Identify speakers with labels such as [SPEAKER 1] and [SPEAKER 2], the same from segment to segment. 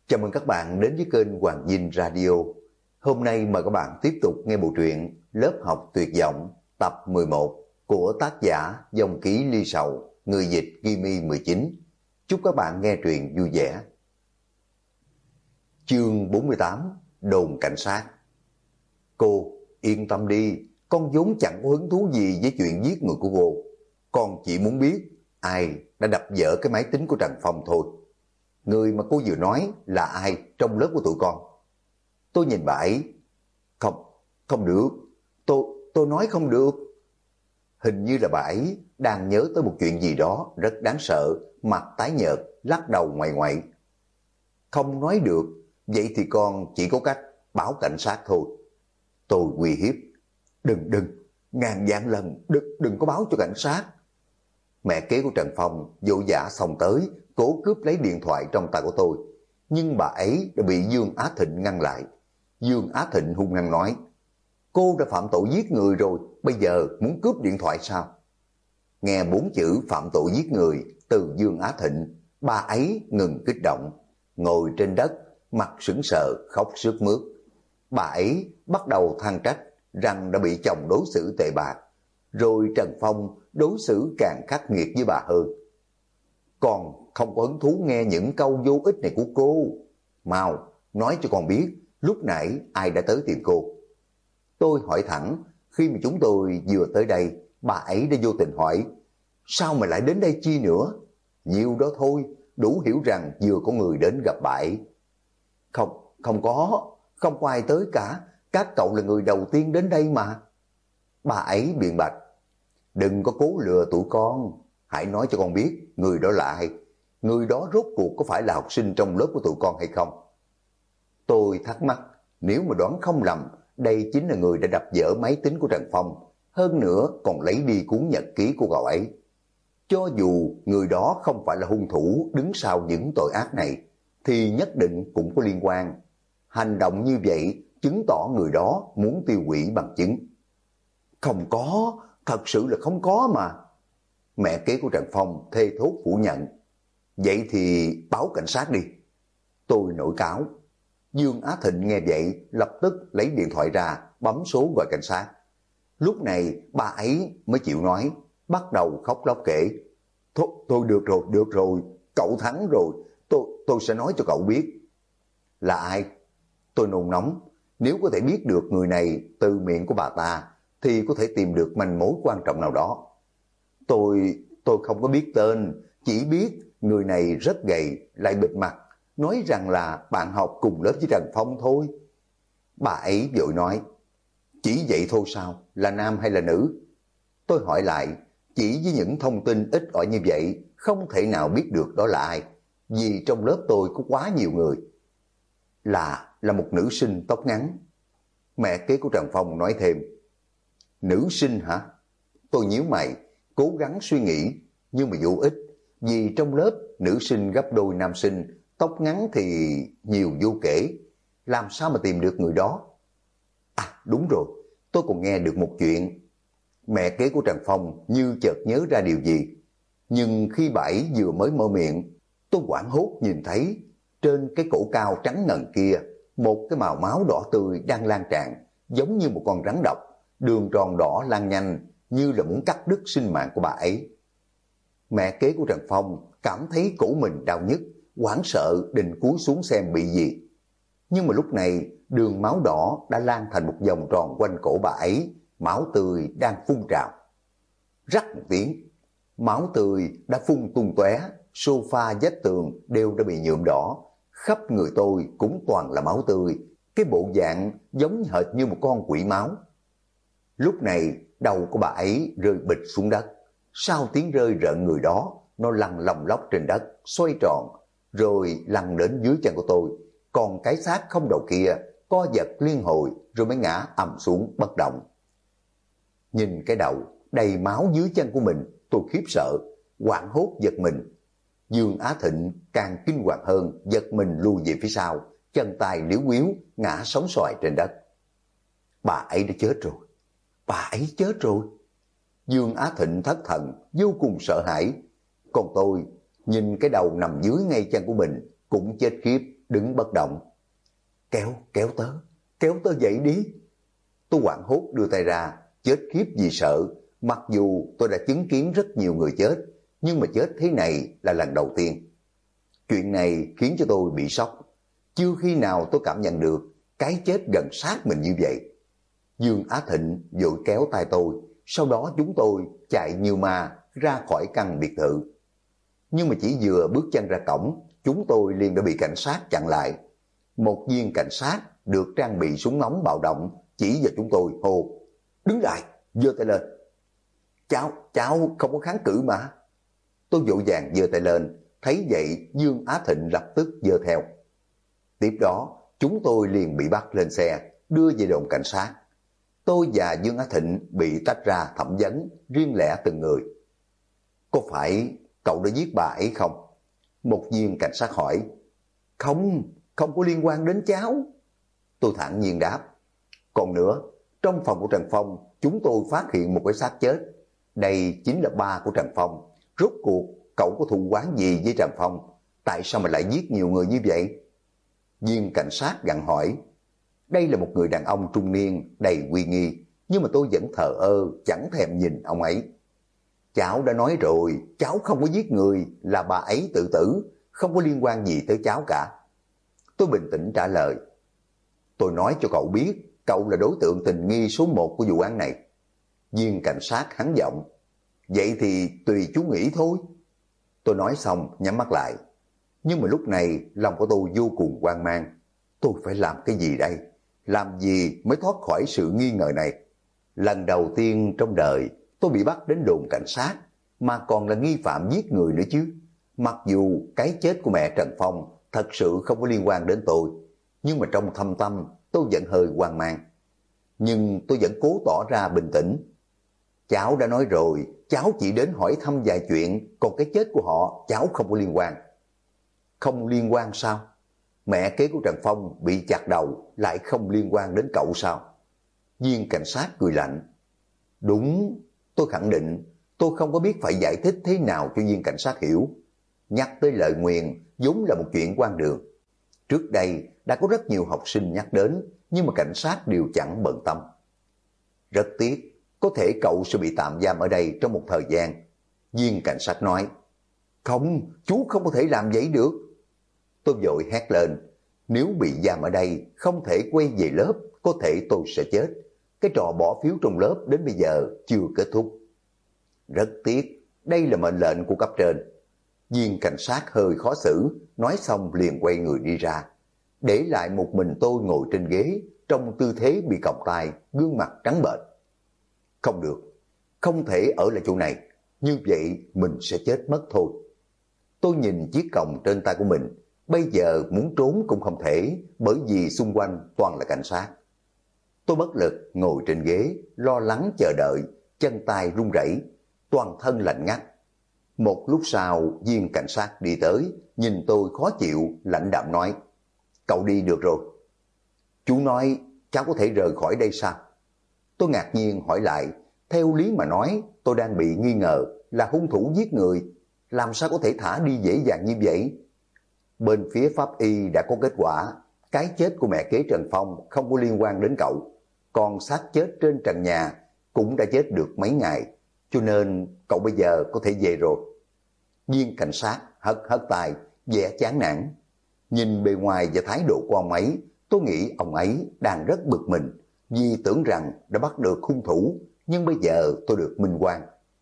[SPEAKER 1] Chào mừng các bạn đến với kênh Hoàng Dinh Radio. Hôm nay mời các bạn tiếp tục nghe bộ truyện Lớp học tuyệt vọng tập 11 của tác giả Dòng Ký Ly Sầu, người dịch Gimi 19. Chúc các bạn nghe truyện vui vẻ. Chương 48: Đồn cảnh sát. Cô yên tâm đi, con vốn chẳng có hứng thú gì với chuyện giết người của cô. Con chỉ muốn biết ai đã đập vỡ cái máy tính của Trần Phong thôi. Người mà cô vừa nói là ai trong lớp của tụi con? Tôi nhìn bà ấy. Không được. Tôi nói không được. Hình như là bà ấy đang nhớ tới một chuyện gì đó rất đáng sợ, mặt tái nhợt, lắc đầu ngoại ngoại. Không nói được, vậy thì con chỉ có cách báo cảnh sát thôi. Tôi uy hiếp. Đừng, ngàn vạn lần đừng có báo cho cảnh sát. Mẹ kế của Trần Phong vội vã xông tới, cố cướp lấy điện thoại trong tay của tôi. Nhưng bà ấy đã bị Dương Á Thịnh ngăn lại. Dương Á Thịnh hung hăng nói: Cô đã phạm tội giết người rồi, bây giờ muốn cướp điện thoại sao? Nghe 4 chữ phạm tội giết người từ Dương Á Thịnh, bà ấy ngừng kích động, ngồi trên đất, mặt sững sờ, khóc sướt mướt. Bà ấy bắt đầu than trách rằng đã bị chồng đối xử tệ bạc, rồi Trần Phong đối xử càng khắc nghiệt với bà hơn. Con không có hứng thú nghe những câu vô ích này của cô. Mau, nói cho con biết lúc nãy ai đã tới tìm cô. Tôi hỏi thẳng. Khi mà chúng tôi vừa tới đây, bà ấy đã vô tình hỏi: Sao mày lại đến đây chi nữa? Nhiều đó thôi, đủ hiểu rằng vừa có người đến gặp bà ấy. Không có ai tới cả. Các cậu là người đầu tiên đến đây mà. Bà ấy biện bạch. Đừng có cố lừa tụi con. Hãy nói cho con biết người đó là ai. Người đó rốt cuộc có phải là học sinh trong lớp của tụi con hay không? Tôi thắc mắc. Nếu mà đoán không lầm, đây chính là người đã đập vỡ máy tính của Trần Phong. Hơn nữa còn lấy đi cuốn nhật ký của cậu ấy. Cho dù người đó không phải là hung thủ đứng sau những tội ác này, thì nhất định cũng có liên quan. Hành động như vậy chứng tỏ người đó muốn tiêu hủy bằng chứng. Không có, thật sự là không có mà. Mẹ kế của Trần Phong thê thốt phủ nhận. Vậy thì báo cảnh sát đi. Tôi nổi cáo. Dương Á Thịnh nghe vậy lập tức lấy điện thoại ra, bấm số gọi cảnh sát. Lúc này bà ấy mới chịu nói, bắt đầu khóc lóc kể. Thôi được rồi, cậu thắng rồi, tôi sẽ nói cho cậu biết. Là ai? Tôi nôn nóng. Nếu có thể biết được người này từ miệng của bà ta, thì có thể tìm được manh mối quan trọng nào đó. Tôi không có biết tên, chỉ biết người này rất gầy, lại bịt mặt, nói rằng là bạn học cùng lớp với Trần Phong thôi. Bà ấy vội nói: Chỉ vậy thôi sao? Là nam hay là nữ? Tôi hỏi lại. Chỉ với những thông tin ít ỏi như vậy, không thể nào biết được đó là ai, vì trong lớp tôi có quá nhiều người. Là một nữ sinh tóc ngắn. Mẹ kế của Trần Phong nói thêm. Nữ sinh hả? Tôi nhíu mày, cố gắng suy nghĩ, nhưng mà vô ích, vì trong lớp nữ sinh gấp đôi nam sinh, tóc ngắn thì nhiều vô kể, làm sao mà tìm được người đó? À đúng rồi, tôi còn nghe được một chuyện. Mẹ kế của Trần Phong như chợt nhớ ra điều gì, nhưng khi bà ấy vừa mới mở miệng, tôi hoảng hốt nhìn thấy trên cái cổ cao trắng ngần kia, một cái màu máu đỏ tươi đang lan tràn, giống như một con rắn độc, đường tròn đỏ lan nhanh, như là muốn cắt đứt sinh mạng của bà ấy. Mẹ kế của Trần Phong cảm thấy cổ mình đau nhức, hoảng sợ định cúi xuống xem bị gì. Nhưng mà lúc này đường máu đỏ đã lan thành một vòng tròn quanh cổ bà ấy, máu tươi đang phun trào. Rắc một tiếng, máu tươi đã phun tung tóe, sofa vách tường đều đã bị nhuộm đỏ, khắp người tôi cũng toàn là máu tươi, cái bộ dạng giống hệt như một con quỷ máu. Lúc này đầu của bà ấy rơi bịch xuống đất. Sau tiếng rơi rợn người đó, nó lăn lồng lóc trên đất, xoay tròn, rồi lăn đến dưới chân của tôi. Còn cái xác không đầu kia co giật liên hồi rồi mới ngã ầm xuống bất động. Nhìn cái đầu đầy máu dưới chân của mình, tôi khiếp sợ, hoảng hốt giật mình. Dương Á Thịnh càng kinh hoàng hơn, giật mình lùi về phía sau, chân tay liếu quíu ngã sóng xoài trên đất. Bà ấy đã chết rồi. Bà ấy chết rồi. Dương Á Thịnh thất thần, vô cùng sợ hãi. Còn tôi nhìn cái đầu nằm dưới ngay chân của mình cũng chết khiếp, đứng bất động. Kéo tớ dậy đi. Tôi hoảng hốt đưa tay ra, chết khiếp vì sợ. Mặc dù tôi đã chứng kiến rất nhiều người chết, nhưng mà chết thế này là lần đầu tiên. Chuyện này khiến cho tôi bị sốc. Chưa khi nào tôi cảm nhận được cái chết gần sát mình như vậy. Dương Á Thịnh vội kéo tay tôi, sau đó chúng tôi chạy như ma ra khỏi căn biệt thự. Nhưng mà chỉ vừa bước chân ra cổng, chúng tôi liền đã bị cảnh sát chặn lại. Một viên cảnh sát được trang bị súng ống bạo động chỉ vào chúng tôi hô: đứng lại, giơ tay lên. Cháu không có kháng cự mà. Tôi vội vàng giơ tay lên, thấy vậy Dương Á Thịnh lập tức giơ theo. Tiếp đó chúng tôi liền bị bắt lên xe, đưa về đồn cảnh sát. Tôi và Dương Á Thịnh bị tách ra thẩm vấn riêng lẻ từng người. Có phải cậu đã giết bà ấy không? Một viên cảnh sát hỏi. Không có liên quan đến cháu. Tôi thản nhiên đáp. Còn nữa, trong phòng của Trần Phong chúng tôi phát hiện một cái xác chết. Đây chính là ba của Trần Phong. Rốt cuộc cậu có thù oán gì với Trần Phong? Tại sao mà lại giết nhiều người như vậy? Viên cảnh sát gặng hỏi. Đây là một người đàn ông trung niên đầy uy nghi, nhưng mà tôi vẫn thờ ơ, chẳng thèm nhìn ông ấy. Cháu đã nói rồi, cháu không có giết người, là bà ấy tự tử, không có liên quan gì tới cháu cả. Tôi bình tĩnh trả lời. Tôi nói cho cậu biết, cậu là đối tượng tình nghi số 1 của vụ án này. Viên cảnh sát hắn giọng. Vậy thì tùy chú nghĩ thôi. Tôi nói xong nhắm mắt lại. Nhưng mà lúc này lòng của tôi vô cùng hoang mang. Tôi phải làm cái gì đây? Làm gì mới thoát khỏi sự nghi ngờ này? Lần đầu tiên trong đời tôi bị bắt đến đồn cảnh sát, mà còn là nghi phạm giết người nữa chứ. Mặc dù cái chết của mẹ Trần Phong thật sự không có liên quan đến tôi, nhưng mà trong thâm tâm tôi vẫn hơi hoang mang. Nhưng tôi vẫn cố tỏ ra bình tĩnh. Cháu đã nói rồi, cháu chỉ đến hỏi thăm vài chuyện, còn cái chết của họ cháu không có liên quan. Không liên quan sao? Mẹ kế của Trần Phong bị chặt đầu lại không liên quan đến cậu sao? Viên cảnh sát cười lạnh. Đúng, tôi khẳng định. Tôi không có biết phải giải thích thế nào cho viên cảnh sát hiểu. Nhắc tới lời nguyền vốn là một chuyện quan đường. Trước đây đã có rất nhiều học sinh nhắc đến, nhưng mà cảnh sát đều chẳng bận tâm. Rất tiếc, có thể cậu sẽ bị tạm giam ở đây trong một thời gian. Viên cảnh sát nói. Không, chú không có thể làm vậy được. Tôi vội hét lên. Nếu bị giam ở đây, không thể quay về lớp, có thể tôi sẽ chết. Cái trò bỏ phiếu trong lớp đến bây giờ chưa kết thúc. Rất tiếc, đây là mệnh lệnh của cấp trên. Viên cảnh sát hơi khó xử, nói xong liền quay người đi ra. Để lại một mình tôi ngồi trên ghế, trong tư thế bị còng tay, gương mặt trắng bệch. Không được, không thể ở lại chỗ này, như vậy mình sẽ chết mất thôi. Tôi nhìn chiếc còng trên tay của mình, bây giờ muốn trốn cũng không thể, bởi vì xung quanh toàn là cảnh sát. Tôi bất lực ngồi trên ghế, lo lắng chờ đợi, chân tay run rẩy, toàn thân lạnh ngắt. Một lúc sau, viên cảnh sát đi tới, nhìn tôi khó chịu, lạnh đạm nói. Cậu đi được rồi. Chú nói cháu có thể rời khỏi đây sao? Tôi ngạc nhiên hỏi lại, theo lý mà nói, tôi đang bị nghi ngờ là hung thủ giết người, làm sao có thể thả đi dễ dàng như vậy? Bên phía pháp y đã có kết quả, cái chết của mẹ kế Trần Phong không có liên quan đến cậu, còn xác chết trên trần nhà cũng đã chết được mấy ngày, cho nên cậu bây giờ có thể về rồi. Viên cảnh sát hất hất tay, vẻ chán nản. Nhìn bề ngoài và thái độ của ông ấy, tôi nghĩ ông ấy đang rất bực mình, vì tưởng rằng đã bắt được hung thủ, nhưng bây giờ tôi được minh oan.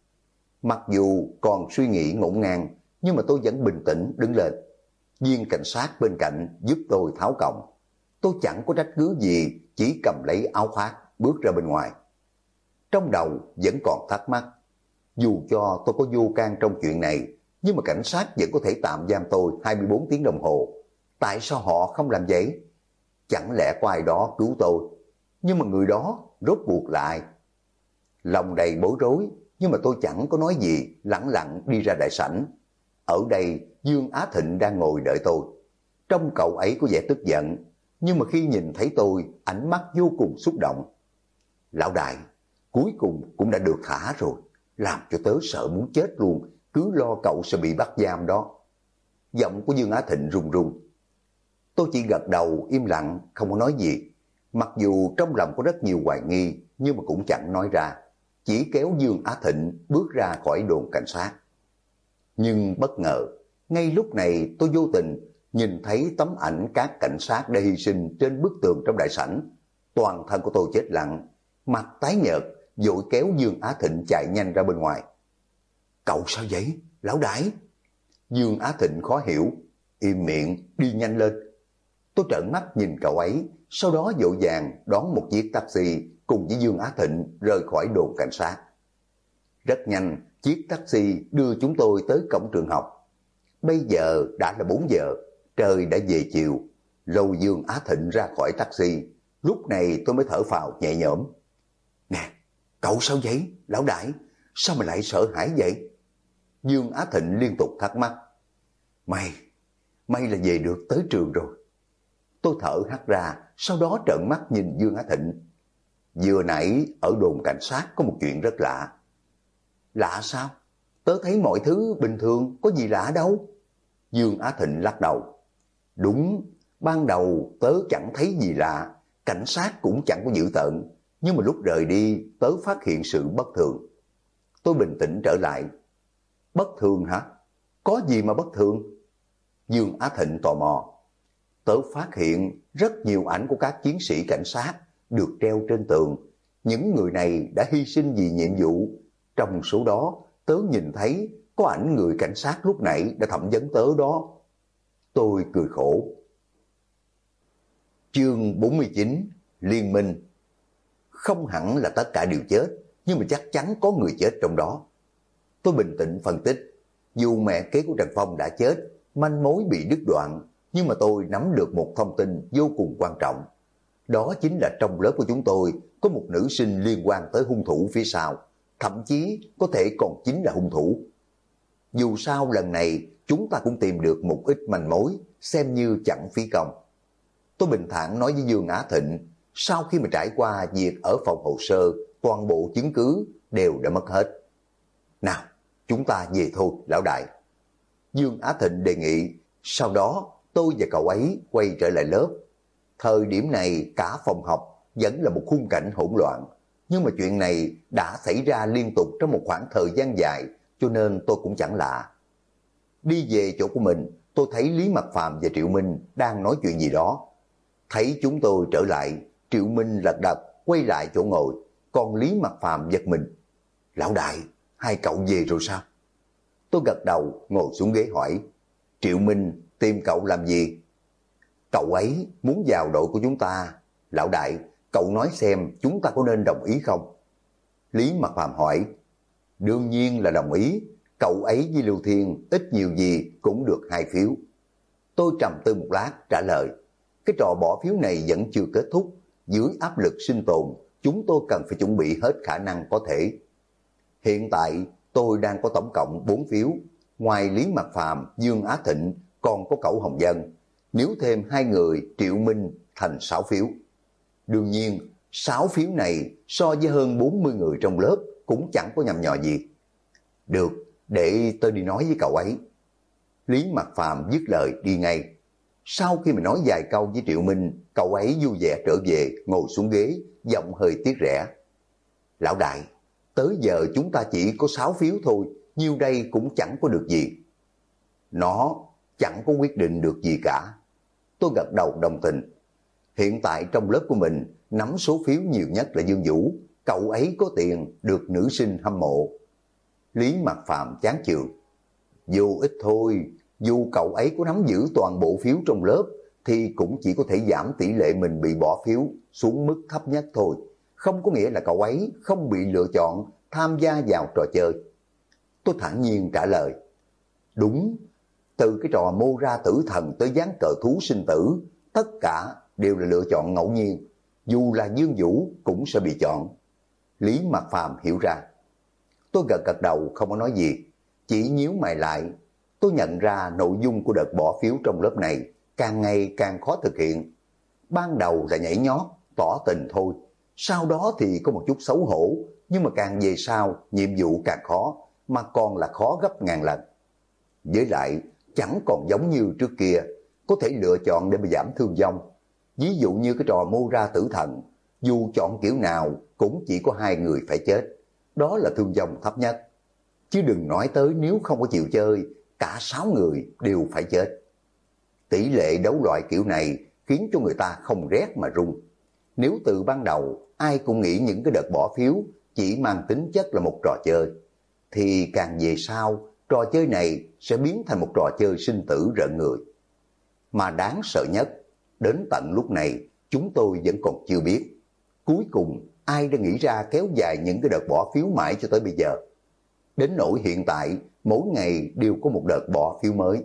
[SPEAKER 1] Mặc dù còn suy nghĩ ngổn ngang, nhưng mà tôi vẫn bình tĩnh đứng lên. Viên cảnh sát bên cạnh giúp tôi tháo còng. Tôi chẳng có trách cứ gì, chỉ cầm lấy áo khoác bước ra bên ngoài. Trong đầu vẫn còn thắc mắc, dù cho tôi có vô can trong chuyện này, nhưng mà cảnh sát vẫn có thể tạm giam tôi 24 tiếng đồng hồ. Tại sao họ không làm vậy? Chẳng lẽ có ai đó cứu tôi? Nhưng mà người đó rốt cuộc là ai? Lòng đầy bối rối, nhưng mà tôi chẳng có nói gì, lẳng lặng đi ra đại sảnh. Ở đây Dương Á Thịnh đang ngồi đợi tôi. Trong cậu ấy có vẻ tức giận, nhưng mà khi nhìn thấy tôi, ánh mắt vô cùng xúc động. Lão đại, cuối cùng cũng đã được thả rồi, làm cho tớ sợ muốn chết luôn, cứ lo cậu sẽ bị bắt giam đó. Giọng của Dương Á Thịnh run run. Tôi chỉ gật đầu im lặng, không có nói gì. Mặc dù trong lòng có rất nhiều hoài nghi, nhưng mà cũng chẳng nói ra. Chỉ kéo Dương Á Thịnh bước ra khỏi đồn cảnh sát. Nhưng bất ngờ, ngay lúc này tôi vô tình nhìn thấy tấm ảnh các cảnh sát đã hy sinh trên bức tường trong đại sảnh. Toàn thân của tôi chết lặng, mặt tái nhợt, vội kéo Dương Á Thịnh chạy nhanh ra bên ngoài. Cậu sao vậy, lão đại? Dương Á Thịnh khó hiểu. Im miệng, đi nhanh lên. Tôi trợn mắt nhìn cậu ấy, sau đó vội vàng đón một chiếc taxi cùng với Dương Á Thịnh rời khỏi đồn cảnh sát. Rất nhanh, chiếc taxi đưa chúng tôi tới cổng trường học. Bây giờ đã là 4 giờ, trời đã về chiều. Lôi Dương Á Thịnh ra khỏi taxi, lúc này tôi mới thở phào nhẹ nhõm. Nè, cậu sao vậy, lão đại? Sao mà lại sợ hãi vậy? Dương Á Thịnh liên tục thắc mắc. May là về được tới trường rồi. Tôi thở hắt ra, sau đó trợn mắt nhìn Dương Á Thịnh. Vừa nãy ở đồn cảnh sát có một chuyện rất lạ. Lạ sao? Tớ thấy mọi thứ bình thường, có gì lạ đâu. Dương Á Thịnh lắc đầu. Đúng, ban đầu tớ chẳng thấy gì lạ, cảnh sát cũng chẳng có dữ tợn, nhưng mà lúc rời đi tớ phát hiện sự bất thường. Tôi bình tĩnh trở lại. Bất thường hả? Có gì mà bất thường? Dương Á Thịnh tò mò. Tớ phát hiện rất nhiều ảnh của các chiến sĩ cảnh sát được treo trên tường. Những người này đã hy sinh vì nhiệm vụ. Trong số đó, tớ nhìn thấy có ảnh người cảnh sát lúc nãy đã thẩm vấn tớ đó. Tôi cười khổ. Chương 49, Liên minh. Không hẳn là tất cả đều chết, nhưng mà chắc chắn có người chết trong đó. Tôi bình tĩnh phân tích. Dù mẹ kế của Trần Phong đã chết, manh mối bị đứt đoạn, nhưng mà tôi nắm được một thông tin vô cùng quan trọng. Đó chính là trong lớp của chúng tôi có một nữ sinh liên quan tới hung thủ phía sau, thậm chí có thể còn chính là hung thủ. Dù sao lần này chúng ta cũng tìm được một ít manh mối, xem như chẳng phí công. Tôi bình thản nói với Dương Á Thịnh, sau khi mà trải qua việc ở phòng hồ sơ, toàn bộ chứng cứ đều đã mất hết. Nào, chúng ta về thôi, lão đại. Dương Á Thịnh đề nghị, sau đó tôi và cậu ấy quay trở lại lớp. Thời điểm này cả phòng học vẫn là một khung cảnh hỗn loạn, nhưng mà chuyện này đã xảy ra liên tục trong một khoảng thời gian dài, cho nên tôi cũng chẳng lạ. Đi về chỗ của mình, tôi thấy Lý Mặc Phàm và Triệu Minh đang nói chuyện gì đó. Thấy chúng tôi trở lại, Triệu Minh lật đật quay lại chỗ ngồi, còn Lý Mặc Phàm giật mình. Lão đại, hai cậu về rồi sao? Tôi gật đầu ngồi xuống ghế hỏi. Triệu Minh tìm cậu làm gì? Cậu ấy muốn vào đội của chúng ta. Lão đại, cậu nói xem chúng ta có nên đồng ý không? Lý Mặc Phàm hỏi. Đương nhiên là đồng ý. Cậu ấy với Lưu Thiên ít nhiều gì cũng được 2 phiếu. Tôi trầm tư một lát trả lời. Cái trò bỏ phiếu này vẫn chưa kết thúc. Dưới áp lực sinh tồn, chúng tôi cần phải chuẩn bị hết khả năng có thể. Hiện tại tôi đang có tổng cộng 4 phiếu. Ngoài Lý Mặc Phàm, Dương Á Thịnh còn có Cẩu Hồng Dân. Nếu thêm 2 người Triệu Minh thành 6 phiếu. Đương nhiên 6 phiếu này so với hơn 40 người trong lớp cũng chẳng có nhằm nhò gì. Được, để tôi đi nói với cậu ấy. Lý Mặc Phàm dứt lời đi ngay. Sau khi mà nói vài câu với Triệu Minh, cậu ấy vui vẻ trở về, ngồi xuống ghế, giọng hơi tiếc rẻ. Lão đại, tới giờ chúng ta chỉ có 6 phiếu thôi, nhiêu đây cũng chẳng có được gì. Nó chẳng có quyết định được gì cả. Tôi gật đầu đồng tình. Hiện tại trong lớp của mình, nắm số phiếu nhiều nhất là Dương Vũ, cậu ấy có tiền được nữ sinh hâm mộ. Lý Mặc Phàm chán chường. Vô ích thôi, dù cậu ấy có nắm giữ toàn bộ phiếu trong lớp, thì cũng chỉ có thể giảm tỷ lệ mình bị bỏ phiếu xuống mức thấp nhất thôi. Không có nghĩa là cậu ấy không bị lựa chọn tham gia vào trò chơi. Tôi thản nhiên trả lời. Đúng, từ cái trò mô ra tử thần tới dán cờ thú sinh tử, tất cả đều là lựa chọn ngẫu nhiên. Dù là Dương Vũ cũng sẽ bị chọn. Lý Mặc Phàm hiểu ra. Tôi gật gật đầu không có nói gì, chỉ nhíu mày lại. Tôi nhận ra nội dung của đợt bỏ phiếu trong lớp này càng ngày càng khó thực hiện. Ban đầu là nhảy nhót, tỏ tình thôi. Sau đó thì có một chút xấu hổ, nhưng mà càng về sau, nhiệm vụ càng khó, mà còn là khó gấp ngàn lần. Với lại, chẳng còn giống như trước kia, có thể lựa chọn để mà giảm thương vong. Ví dụ như cái trò mô ra tử thần, dù chọn kiểu nào cũng chỉ có 2 người phải chết. Đó là thương vong thấp nhất. Chứ đừng nói tới nếu không có chịu chơi, cả 6 người đều phải chết. Tỷ lệ đấu loại kiểu này khiến cho người ta không rét mà run. Nếu từ ban đầu ai cũng nghĩ những cái đợt bỏ phiếu chỉ mang tính chất là một trò chơi, thì càng về sau trò chơi này sẽ biến thành một trò chơi sinh tử rợn người. Mà đáng sợ nhất, đến tận lúc này chúng tôi vẫn còn chưa biết cuối cùng ai đã nghĩ ra kéo dài những cái đợt bỏ phiếu mãi cho tới bây giờ. Đến nỗi hiện tại mỗi ngày đều có một đợt bỏ phiếu mới.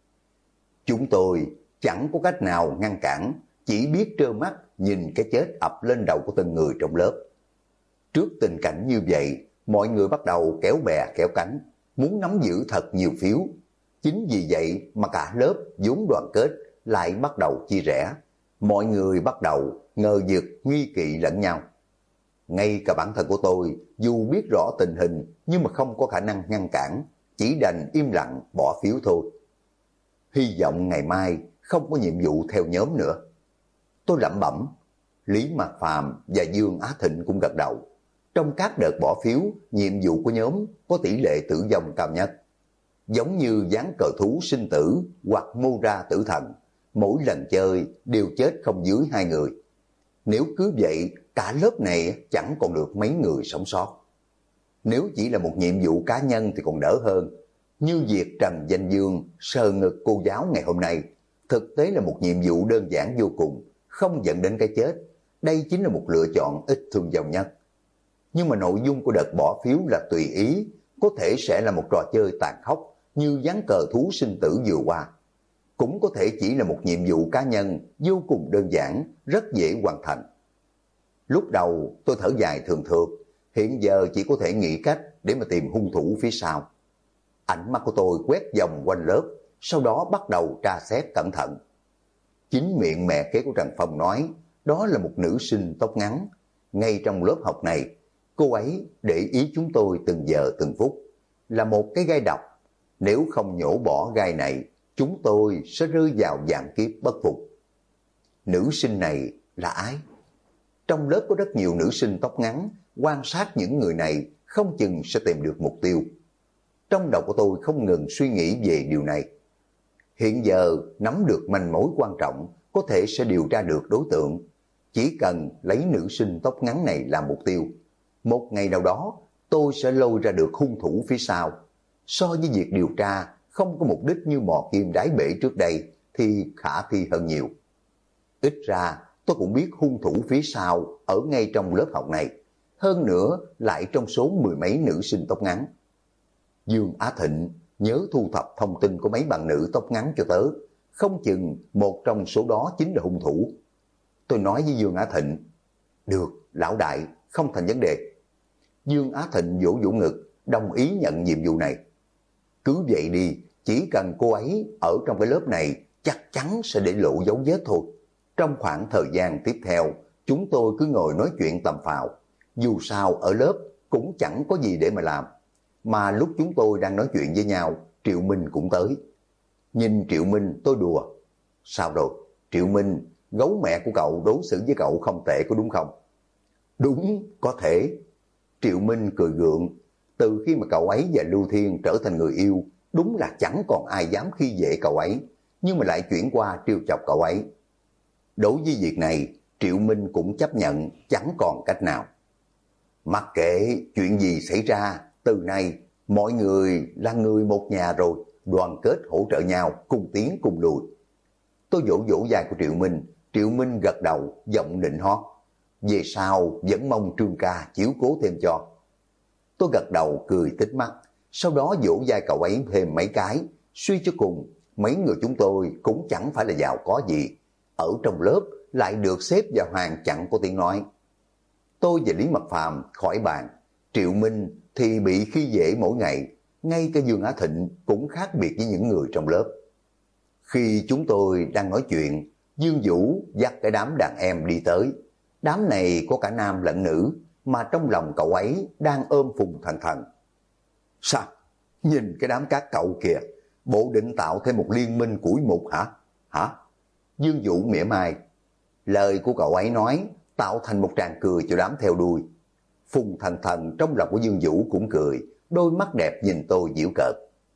[SPEAKER 1] Chúng tôi chẳng có cách nào ngăn cản, chỉ biết trơ mắt nhìn cái chết ập lên đầu của từng người trong lớp. Trước tình cảnh như vậy, mọi người bắt đầu kéo bè kéo cánh, muốn nắm giữ thật nhiều phiếu. Chính vì vậy mà cả lớp vốn đoàn kết lại bắt đầu chia rẽ. Mọi người bắt đầu ngờ vực nghi kỵ lẫn nhau. Ngay cả bản thân của tôi, dù biết rõ tình hình nhưng mà không có khả năng ngăn cản, chỉ đành im lặng bỏ phiếu thôi. Hy vọng ngày mai không có nhiệm vụ theo nhóm nữa. Tôi lẩm bẩm. Lý Mạc Phàm và Dương Á Thịnh cũng gật đầu. Trong các đợt bỏ phiếu, nhiệm vụ của nhóm có tỷ lệ tử vong cao nhất. Giống như ván cờ thú sinh tử hoặc mô ra tử thần, mỗi lần chơi đều chết không dưới 2 người. Nếu cứ vậy, cả lớp này chẳng còn được mấy người sống sót. Nếu chỉ là một nhiệm vụ cá nhân thì còn đỡ hơn. Như việc Trầm Danh Dương sờ ngực cô giáo ngày hôm nay, thực tế là một nhiệm vụ đơn giản vô cùng, không dẫn đến cái chết. Đây chính là một lựa chọn ít thương vong nhất. Nhưng mà nội dung của đợt bỏ phiếu là tùy ý, có thể sẽ là một trò chơi tàn khốc như ván cờ thú sinh tử vừa qua. Cũng có thể chỉ là một nhiệm vụ cá nhân vô cùng đơn giản, rất dễ hoàn thành. Lúc đầu tôi thở dài thường thượt, hiện giờ chỉ có thể nghĩ cách để mà tìm hung thủ phía sau. Ánh mắt của tôi quét vòng quanh lớp, sau đó bắt đầu tra xét cẩn thận. Chính miệng mẹ kế của Trần Phong nói, đó là một nữ sinh tóc ngắn. Ngay trong lớp học này, cô ấy để ý chúng tôi từng giờ từng phút, là một cái gai độc. Nếu không nhổ bỏ gai này, chúng tôi sẽ rơi vào vạn kiếp bất phục. Nữ sinh này là ai? Trong lớp có rất nhiều nữ sinh tóc ngắn, quan sát những người này không chừng sẽ tìm được mục tiêu. Trong đầu của tôi không ngừng suy nghĩ về điều này. Hiện giờ nắm được manh mối quan trọng, có thể sẽ điều tra được đối tượng. Chỉ cần lấy nữ sinh tóc ngắn này làm mục tiêu, một ngày nào đó tôi sẽ lôi ra được hung thủ phía sau. So với việc điều tra không có mục đích như mò kim đáy bể trước đây thì khả thi hơn nhiều. Ít ra tôi cũng biết hung thủ phía sau ở ngay trong lớp học này, hơn nữa lại trong số 10 mấy nữ sinh tóc ngắn. Dương Á Thịnh nhớ thu thập thông tin của mấy bạn nữ tóc ngắn cho tớ, không chừng một trong số đó chính là hung thủ. Tôi nói với Dương Á Thịnh, được, lão đại, không thành vấn đề. Dương Á Thịnh vỗ vỗ ngực, đồng ý nhận nhiệm vụ này. Cứ vậy đi, chỉ cần cô ấy ở trong cái lớp này chắc chắn sẽ để lộ dấu vết thôi. Trong khoảng thời gian tiếp theo, chúng tôi cứ ngồi nói chuyện tầm phào. Dù sao ở lớp cũng chẳng có gì để mà làm. Mà lúc chúng tôi đang nói chuyện với nhau, Triệu Minh cũng tới. Nhìn Triệu Minh tôi đùa. Sao rồi? Triệu Minh, gấu mẹ của cậu đối xử với cậu không tệ có đúng không? Đúng, có thể. Triệu Minh cười gượng. Từ khi mà cậu ấy và Lưu Thiên trở thành người yêu, đúng là chẳng còn ai dám khi dễ cậu ấy, nhưng mà lại chuyển qua trêu chọc cậu ấy. Đối với việc này, Triệu Minh cũng chấp nhận, chẳng còn cách nào. Mặc kệ chuyện gì xảy ra, từ nay mọi người là người một nhà rồi, đoàn kết hỗ trợ nhau, cùng tiến cùng lùi. Tôi vỗ vỗ vai của Triệu Minh gật đầu, giọng nịnh hót. Về sau vẫn mong Trương ca chiếu cố thêm cho. Tôi gật đầu cười tít mắt, sau đó vỗ vai cậu ấy thêm mấy cái. Suy cho cùng, mấy người chúng tôi cũng chẳng phải là giàu có gì. Ở trong lớp lại được xếp vào hàng chẳng có tiếng nói. Tôi và Lý Mật Phàm khỏi bàn, Triệu Minh thì bị khi dễ mỗi ngày. Ngay cả Dương Á Thịnh cũng khác biệt với những người trong lớp. Khi chúng tôi đang nói chuyện, Dương Vũ dắt cái đám đàn em đi tới. Đám này có cả nam lẫn nữ, mà trong lòng cậu ấy đang ôm Phùng Thần Thần. Sao? Nhìn cái đám các cậu kìa, bộ định tạo thêm một liên minh củi mục hả? Hả? Dương Vũ mỉa mai. Lời của cậu ấy nói tạo thành một tràng cười cho đám theo đuôi. Phùng Thần Thần trong lòng của Dương Vũ cũng cười, đôi mắt đẹp nhìn tôi giễu cợt.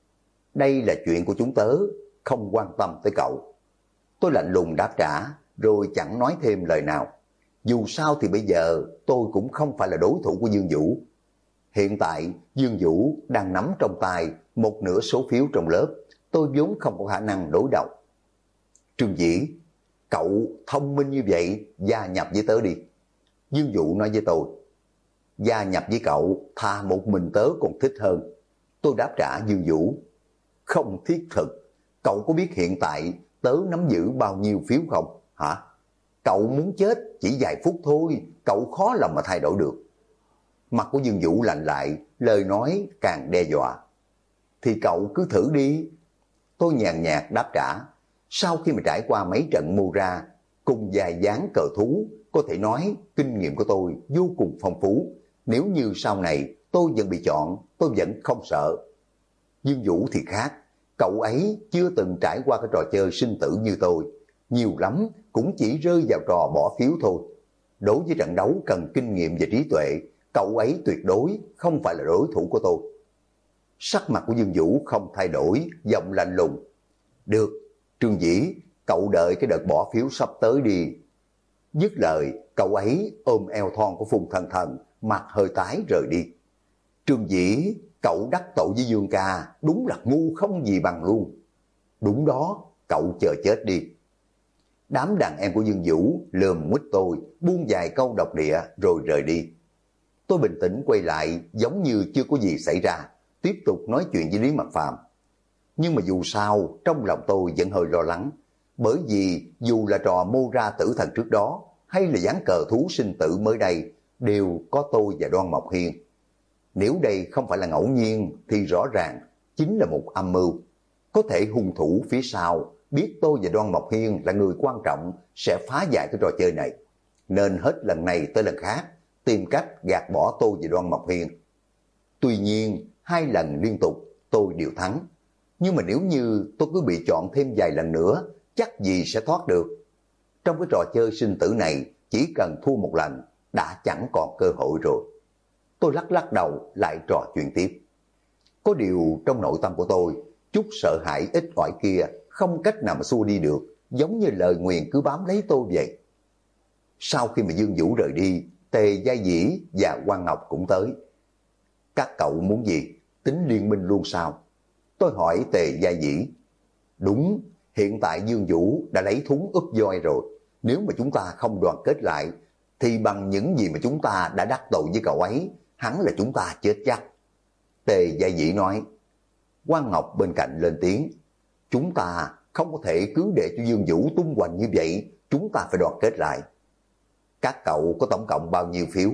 [SPEAKER 1] Đây là chuyện của chúng tớ, không quan tâm tới cậu. Tôi lạnh lùng đáp trả, rồi chẳng nói thêm lời nào. Dù sao thì bây giờ tôi cũng không phải là đối thủ của Dương Vũ. Hiện tại Dương Vũ đang nắm trong tay một nửa số phiếu trong lớp, tôi vốn không có khả năng đối đầu. Trương Dĩ, cậu thông minh như vậy, gia nhập với tớ đi. Dương Vũ nói với tôi. Gia nhập với cậu, thà một mình tớ còn thích hơn. Tôi đáp trả Dương Vũ. Không thiết thực, cậu có biết hiện tại tớ nắm giữ bao nhiêu phiếu không? Hả? Cậu muốn chết chỉ vài phút thôi, cậu khó lòng mà thay đổi được. Mặt của Dương Vũ lạnh lại, lời nói càng đe dọa. Thì cậu cứ thử đi. Tôi nhàn nhạt đáp trả. Sau khi mà trải qua mấy trận mô ra, cùng vài ván cờ thú, có thể nói kinh nghiệm của tôi vô cùng phong phú. Nếu như sau này tôi vẫn bị chọn, tôi vẫn không sợ. Dương Vũ thì khác, cậu ấy chưa từng trải qua cái trò chơi sinh tử như tôi. Nhiều lắm cũng chỉ rơi vào trò bỏ phiếu thôi. Đối với trận đấu cần kinh nghiệm và trí tuệ, cậu ấy tuyệt đối không phải là đối thủ của tôi. Sắc mặt của Dương Vũ không thay đổi, giọng lạnh lùng. Được, Trương Dĩ, cậu đợi cái đợt bỏ phiếu sắp tới đi. Dứt lời, cậu ấy ôm eo thon của Phùng Thần Thần, mặt hơi tái rời đi. Trương Dĩ, cậu đắc tội với Dương ca, đúng là ngu không gì bằng luôn. Đúng đó, cậu chờ chết đi. Đám đàn em của Dương Vũ lườm nguýt tôi, buông vài câu độc địa rồi rời đi. Tôi bình tĩnh quay lại giống như chưa có gì xảy ra, tiếp tục nói chuyện với Lý Mật Phàm. Nhưng mà dù sao, trong lòng tôi vẫn hơi lo lắng, bởi vì dù là trò mô ra tử thần trước đó, hay là ván cờ thú sinh tử mới đây, đều có tôi và Đoan Mộc Hiên. Nếu đây không phải là ngẫu nhiên, thì rõ ràng chính là một âm mưu. Có thể hung thủ phía sau biết tôi và Đoan Mộc Hiên là người quan trọng sẽ phá giải cái trò chơi này, nên hết lần này tới lần khác tìm cách gạt bỏ tôi và Đoan Mộc Hiên. Tuy nhiên, 2 lần liên tục tôi đều thắng. Nhưng mà nếu như tôi cứ bị chọn thêm vài lần nữa, chắc gì sẽ thoát được. Trong cái trò chơi sinh tử này, chỉ cần thua một lần, đã chẳng còn cơ hội rồi. Tôi lắc lắc đầu lại trò chuyện tiếp. Có điều trong nội tâm của tôi, chút sợ hãi ít ỏi kia không cách nào mà xua đi được, giống như lời nguyền cứ bám lấy tôi vậy. Sau khi mà Dương Vũ rời đi, Tề Gia Dĩ và Quang Ngọc cũng tới. Các cậu muốn gì? Tính liên minh luôn sao? Tôi hỏi Tề Gia Dĩ. Đúng, hiện tại Dương Vũ đã lấy thúng úp voi rồi. Nếu mà chúng ta không đoàn kết lại, thì bằng những gì mà chúng ta đã đắc tội với cậu ấy, hắn là chúng ta chết chắc. Tề Gia Dĩ nói. Quang Ngọc bên cạnh lên tiếng. Chúng ta không có thể cứ để cho Dương Vũ tung hoành như vậy, chúng ta phải đoàn kết lại. Các cậu có tổng cộng bao nhiêu phiếu?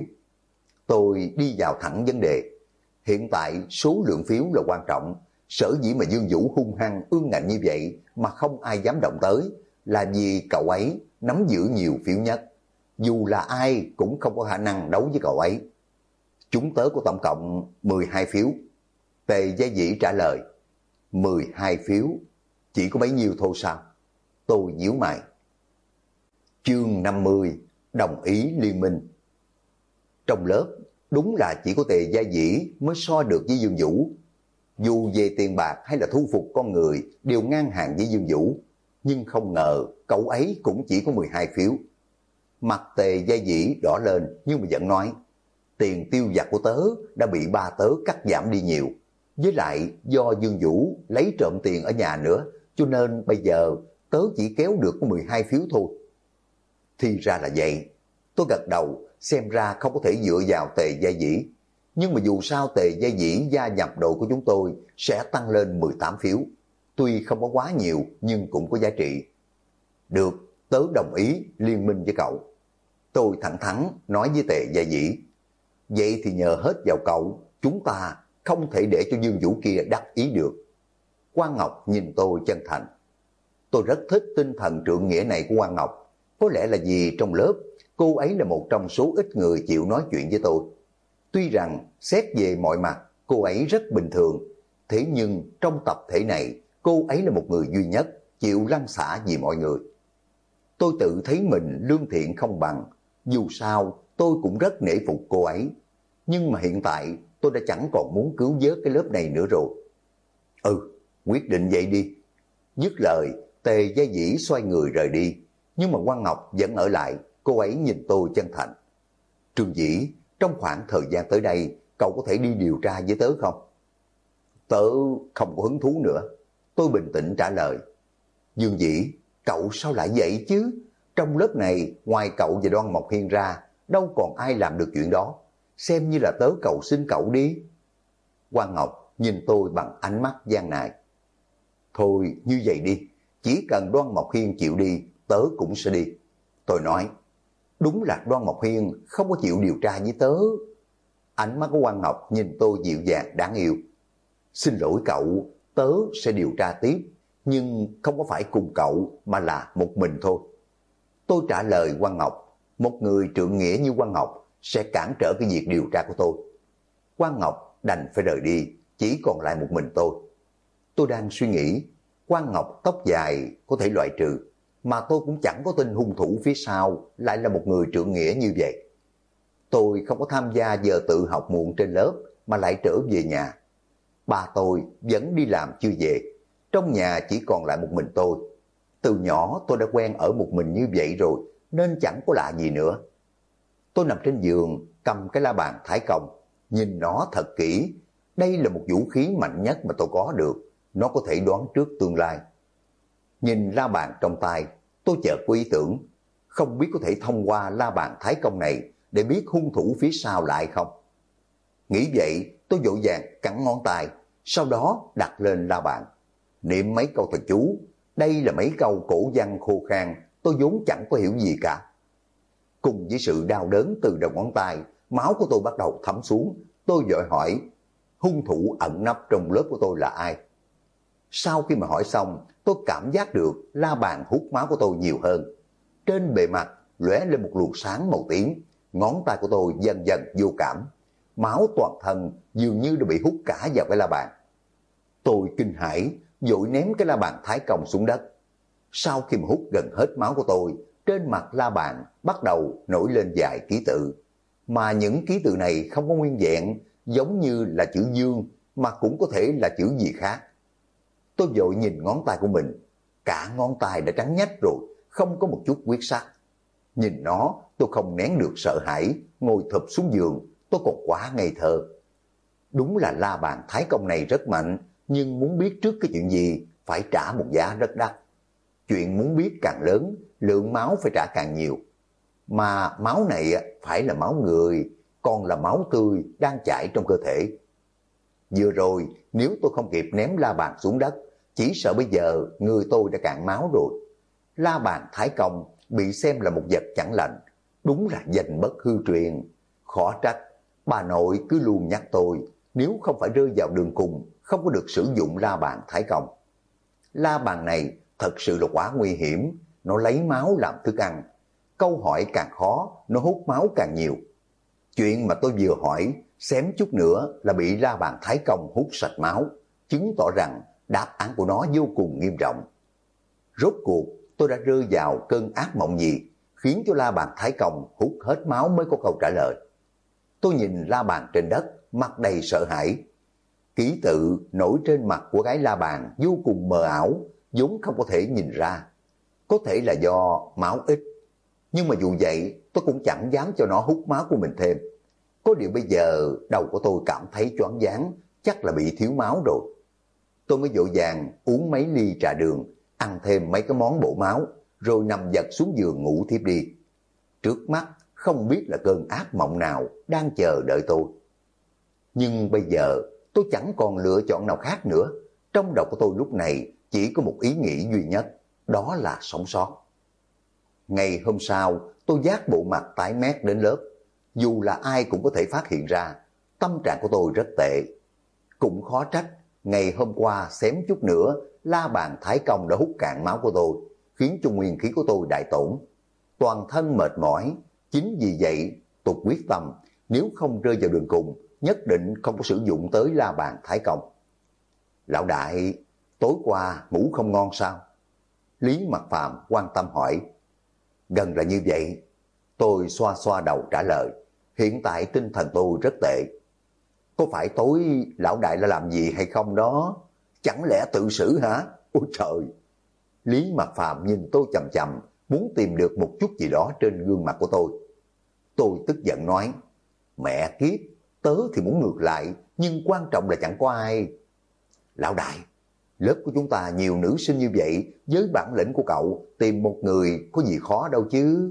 [SPEAKER 1] Tôi đi vào thẳng vấn đề. Hiện tại số lượng phiếu là quan trọng. Sở dĩ mà Dương Vũ hung hăng ương ngạnh như vậy mà không ai dám động tới, là vì cậu ấy nắm giữ nhiều phiếu nhất. Dù là ai cũng không có khả năng đấu với cậu ấy. Chúng tớ có tổng cộng 12 phiếu. Tề Gia Dĩ trả lời. 12 phiếu? Chỉ có bấy nhiêu thôi sao? Tôi nhíu mày. Chương 50. Đồng ý liên minh. Trong lớp, đúng là chỉ có Tề Gia Dĩ mới so được với Dương Vũ. Dù về tiền bạc hay là thu phục con người đều ngang hàng với Dương Vũ, nhưng không ngờ cậu ấy cũng chỉ có 12 phiếu. Mặt Tề Gia Dĩ đỏ lên nhưng mà vẫn nói, tiền tiêu vặt của tớ đã bị ba tớ cắt giảm đi nhiều. Với lại do Dương Vũ lấy trộm tiền ở nhà nữa, cho nên bây giờ tớ chỉ kéo được có 12 phiếu thôi. Thì ra là vậy. Tôi gật đầu, xem ra không có thể dựa vào Tề Gia Dĩ. Nhưng mà dù sao Tề Gia Dĩ gia nhập đội của chúng tôi sẽ tăng lên 18 phiếu. Tuy không có quá nhiều nhưng cũng có giá trị. Được, tớ đồng ý liên minh với cậu. Tôi thẳng thắn nói với Tề Gia Dĩ. Vậy thì nhờ hết vào cậu, chúng ta không thể để cho Dương Vũ kia đắc ý được. Quang Ngọc nhìn tôi chân thành. Tôi rất thích tinh thần trượng nghĩa này của Quang Ngọc. Có lẽ là vì trong lớp, cô ấy là một trong số ít người chịu nói chuyện với tôi. Tuy rằng xét về mọi mặt, cô ấy rất bình thường. Thế nhưng trong tập thể này, cô ấy là một người duy nhất chịu lăn xả vì mọi người. Tôi tự thấy mình lương thiện không bằng, dù sao tôi cũng rất nể phục cô ấy. Nhưng mà hiện tại tôi đã chẳng còn muốn cứu vớt cái lớp này nữa rồi. Ừ, quyết định vậy đi. Dứt lời, Tề Gia Dĩ xoay người rời đi. Nhưng mà Quang Ngọc vẫn ở lại, cô ấy nhìn tôi chân thành. Trương Dĩ, trong khoảng thời gian tới đây, cậu có thể đi điều tra với tớ không? Tớ không có hứng thú nữa. Tôi bình tĩnh trả lời. Dương Dĩ, cậu sao lại vậy chứ? Trong lớp này, ngoài cậu và Đoan Mộc Hiên ra, đâu còn ai làm được chuyện đó. Xem như là tớ cầu xin cậu đi. Quang Ngọc nhìn tôi bằng ánh mắt gian nài. Thôi như vậy đi, chỉ cần Đoan Mộc Hiên chịu đi, tớ cũng sẽ đi. Tôi nói, đúng là Đoan Mộc Hiên không có chịu điều tra với tớ. Ánh mắt của Quang Ngọc nhìn tôi dịu dàng đáng yêu. Xin lỗi cậu, tớ sẽ điều tra tiếp, nhưng không có phải cùng cậu mà là một mình thôi. Tôi trả lời Quang Ngọc, một người trượng nghĩa như Quang Ngọc sẽ cản trở cái việc điều tra của tôi. Quang Ngọc đành phải rời đi, chỉ còn lại một mình tôi. Tôi đang suy nghĩ, Quang Ngọc tóc dài có thể loại trừ, mà tôi cũng chẳng có tin hung thủ phía sau lại là một người trượng nghĩa như vậy. Tôi không có tham gia giờ tự học muộn trên lớp mà lại trở về nhà. Ba tôi vẫn đi làm chưa về, trong nhà chỉ còn lại một mình tôi. Từ nhỏ tôi đã quen ở một mình như vậy rồi, nên chẳng có lạ gì nữa. Tôi nằm trên giường, cầm cái la bàn thái công, nhìn nó thật kỹ. Đây là một vũ khí mạnh nhất mà tôi có được, nó có thể đoán trước tương lai. Nhìn la bàn trong tay, tôi chợt có ý tưởng, không biết có thể thông qua la bàn thái công này để biết hung thủ phía sau lại không. Nghĩ vậy, tôi vội vàng cắn ngón tay, sau đó đặt lên la bàn, niệm mấy câu thần chú. Đây là mấy câu cổ văn khô khan, tôi vốn chẳng có hiểu gì cả. Cùng với sự đau đớn từ đầu ngón tay, máu của tôi bắt đầu thấm xuống. Tôi vội hỏi, hung thủ ẩn nấp trong lớp của tôi là ai? Sau khi mà hỏi xong, tôi cảm giác được la bàn hút máu của tôi nhiều hơn. Trên bề mặt lóe lên một luồng sáng màu tím, ngón tay của tôi dần dần vô cảm. Máu toàn thân dường như đã bị hút cả vào cái la bàn. Tôi kinh hãi, vội ném cái la bàn thái công xuống đất. Sau khi mà hút gần hết máu của tôi, trên mặt la bàn bắt đầu nổi lên vài ký tự. Mà những ký tự này không có nguyên vẹn, giống như là chữ dương, mà cũng có thể là chữ gì khác. Tôi vội nhìn ngón tay của mình, cả ngón tay đã trắng nhách rồi, không có một chút huyết sắc. Nhìn nó, tôi không nén được sợ hãi, ngồi thụp xuống giường, tôi còn quá ngây thơ. Đúng là la bàn thái công này rất mạnh, nhưng muốn biết trước cái chuyện gì, phải trả một giá rất đắt. Chuyện muốn biết càng lớn, lượng máu phải trả càng nhiều. Mà máu này phải là máu người, còn là máu tươi đang chảy trong cơ thể. Vừa rồi, nếu tôi không kịp ném la bàn xuống đất, chỉ sợ bây giờ người tôi đã cạn máu rồi. La bàn thái công bị xem là một vật chẳng lành, đúng là danh bất hư truyền. Khó trách, bà nội cứ luôn nhắc tôi, nếu không phải rơi vào đường cùng, không có được sử dụng la bàn thái công. La bàn này thật sự là quá nguy hiểm, nó lấy máu làm thức ăn. Câu hỏi càng khó, nó hút máu càng nhiều. Chuyện mà tôi vừa hỏi, xém chút nữa là bị la bàn thái công hút sạch máu, chứng tỏ rằng đáp án của nó vô cùng nghiêm trọng. Rốt cuộc, tôi đã rơi vào cơn ác mộng gì, khiến cho la bàn thái công hút hết máu mới có câu trả lời. Tôi nhìn la bàn trên đất, mặt đầy sợ hãi. Ký tự nổi trên mặt của gái la bàn vô cùng mờ ảo, vốn không có thể nhìn ra. Có thể là do máu ít, nhưng mà dù vậy tôi cũng chẳng dám cho nó hút máu của mình thêm. Có điều bây giờ đầu của tôi cảm thấy choáng váng, chắc là bị thiếu máu rồi. Tôi mới vội vàng uống mấy ly trà đường, ăn thêm mấy cái món bổ máu, rồi nằm giật xuống giường ngủ thiếp đi. Trước mắt không biết là cơn ác mộng nào đang chờ đợi tôi. Nhưng bây giờ tôi chẳng còn lựa chọn nào khác nữa. Trong đầu của tôi lúc này chỉ có một ý nghĩ duy nhất, đó là sống sót. Ngày hôm sau, tôi vác bộ mặt tái mét đến lớp. Dù là ai cũng có thể phát hiện ra, tâm trạng của tôi rất tệ. Cũng khó trách, ngày hôm qua xém chút nữa, la bàn thái công đã hút cạn máu của tôi, khiến cho nguyên khí của tôi đại tổn. Toàn thân mệt mỏi, chính vì vậy tôi quyết tâm, nếu không rơi vào đường cùng, nhất định không có sử dụng tới la bàn thái công. Lão đại, tối qua ngủ không ngon sao? Lý Mặc Phàm quan tâm hỏi. Gần là như vậy. Tôi xoa xoa đầu trả lời. Hiện tại tinh thần tôi rất tệ. Có phải tối lão đại đã làm gì hay không đó? Chẳng lẽ tự xử hả? Ôi trời! Lý Mạc Phàm nhìn tôi chằm chằm, muốn tìm được một chút gì đó trên gương mặt của tôi. Tôi tức giận nói, mẹ kiếp, tớ thì muốn ngược lại, nhưng quan trọng là chẳng có ai. Lão đại, lớp của chúng ta nhiều nữ sinh như vậy, với bản lĩnh của cậu, tìm một người có gì khó đâu chứ.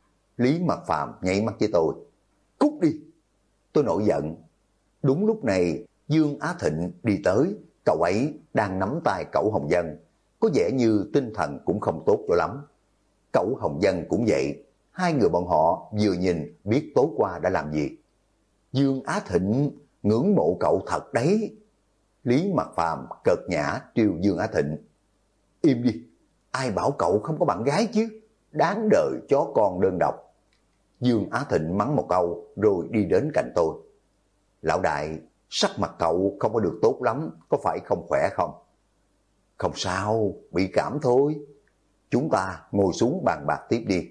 [SPEAKER 1] Lý Mạc Phàm nháy mắt với tôi. Cút đi! Tôi nổi giận. Đúng lúc này, Dương Á Thịnh đi tới, cậu ấy đang nắm tay Cẩu Hồng Dân, có vẻ như tinh thần cũng không tốt cho lắm. Cẩu Hồng Dân cũng vậy, hai người bọn họ vừa nhìn biết tối qua đã làm gì. Dương Á Thịnh, ngưỡng mộ cậu thật đấy. Lý Mạc Phàm cợt nhã trêu Dương Á Thịnh. Im đi, ai bảo cậu không có bạn gái chứ, đáng đời chó con đơn độc. Dương Á Thịnh mắng một câu rồi đi đến cạnh tôi. Lão đại, sắc mặt cậu không có được tốt lắm, có phải không khỏe không? Không sao, bị cảm thôi. Chúng ta ngồi xuống bàn bạc tiếp đi.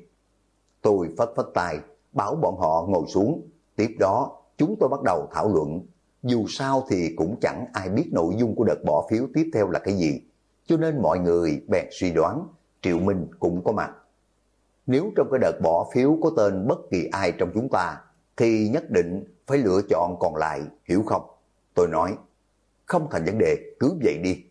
[SPEAKER 1] Tôi phất phất tay, bảo bọn họ ngồi xuống. Tiếp đó, chúng tôi bắt đầu thảo luận. Dù sao thì cũng chẳng ai biết nội dung của đợt bỏ phiếu tiếp theo là cái gì. Cho nên mọi người bèn suy đoán, Triệu Minh cũng có mặt. Nếu trong cái đợt bỏ phiếu có tên bất kỳ ai trong chúng ta, thì nhất định phải lựa chọn còn lại, hiểu không? Tôi nói, không thành vấn đề, cứ vậy đi.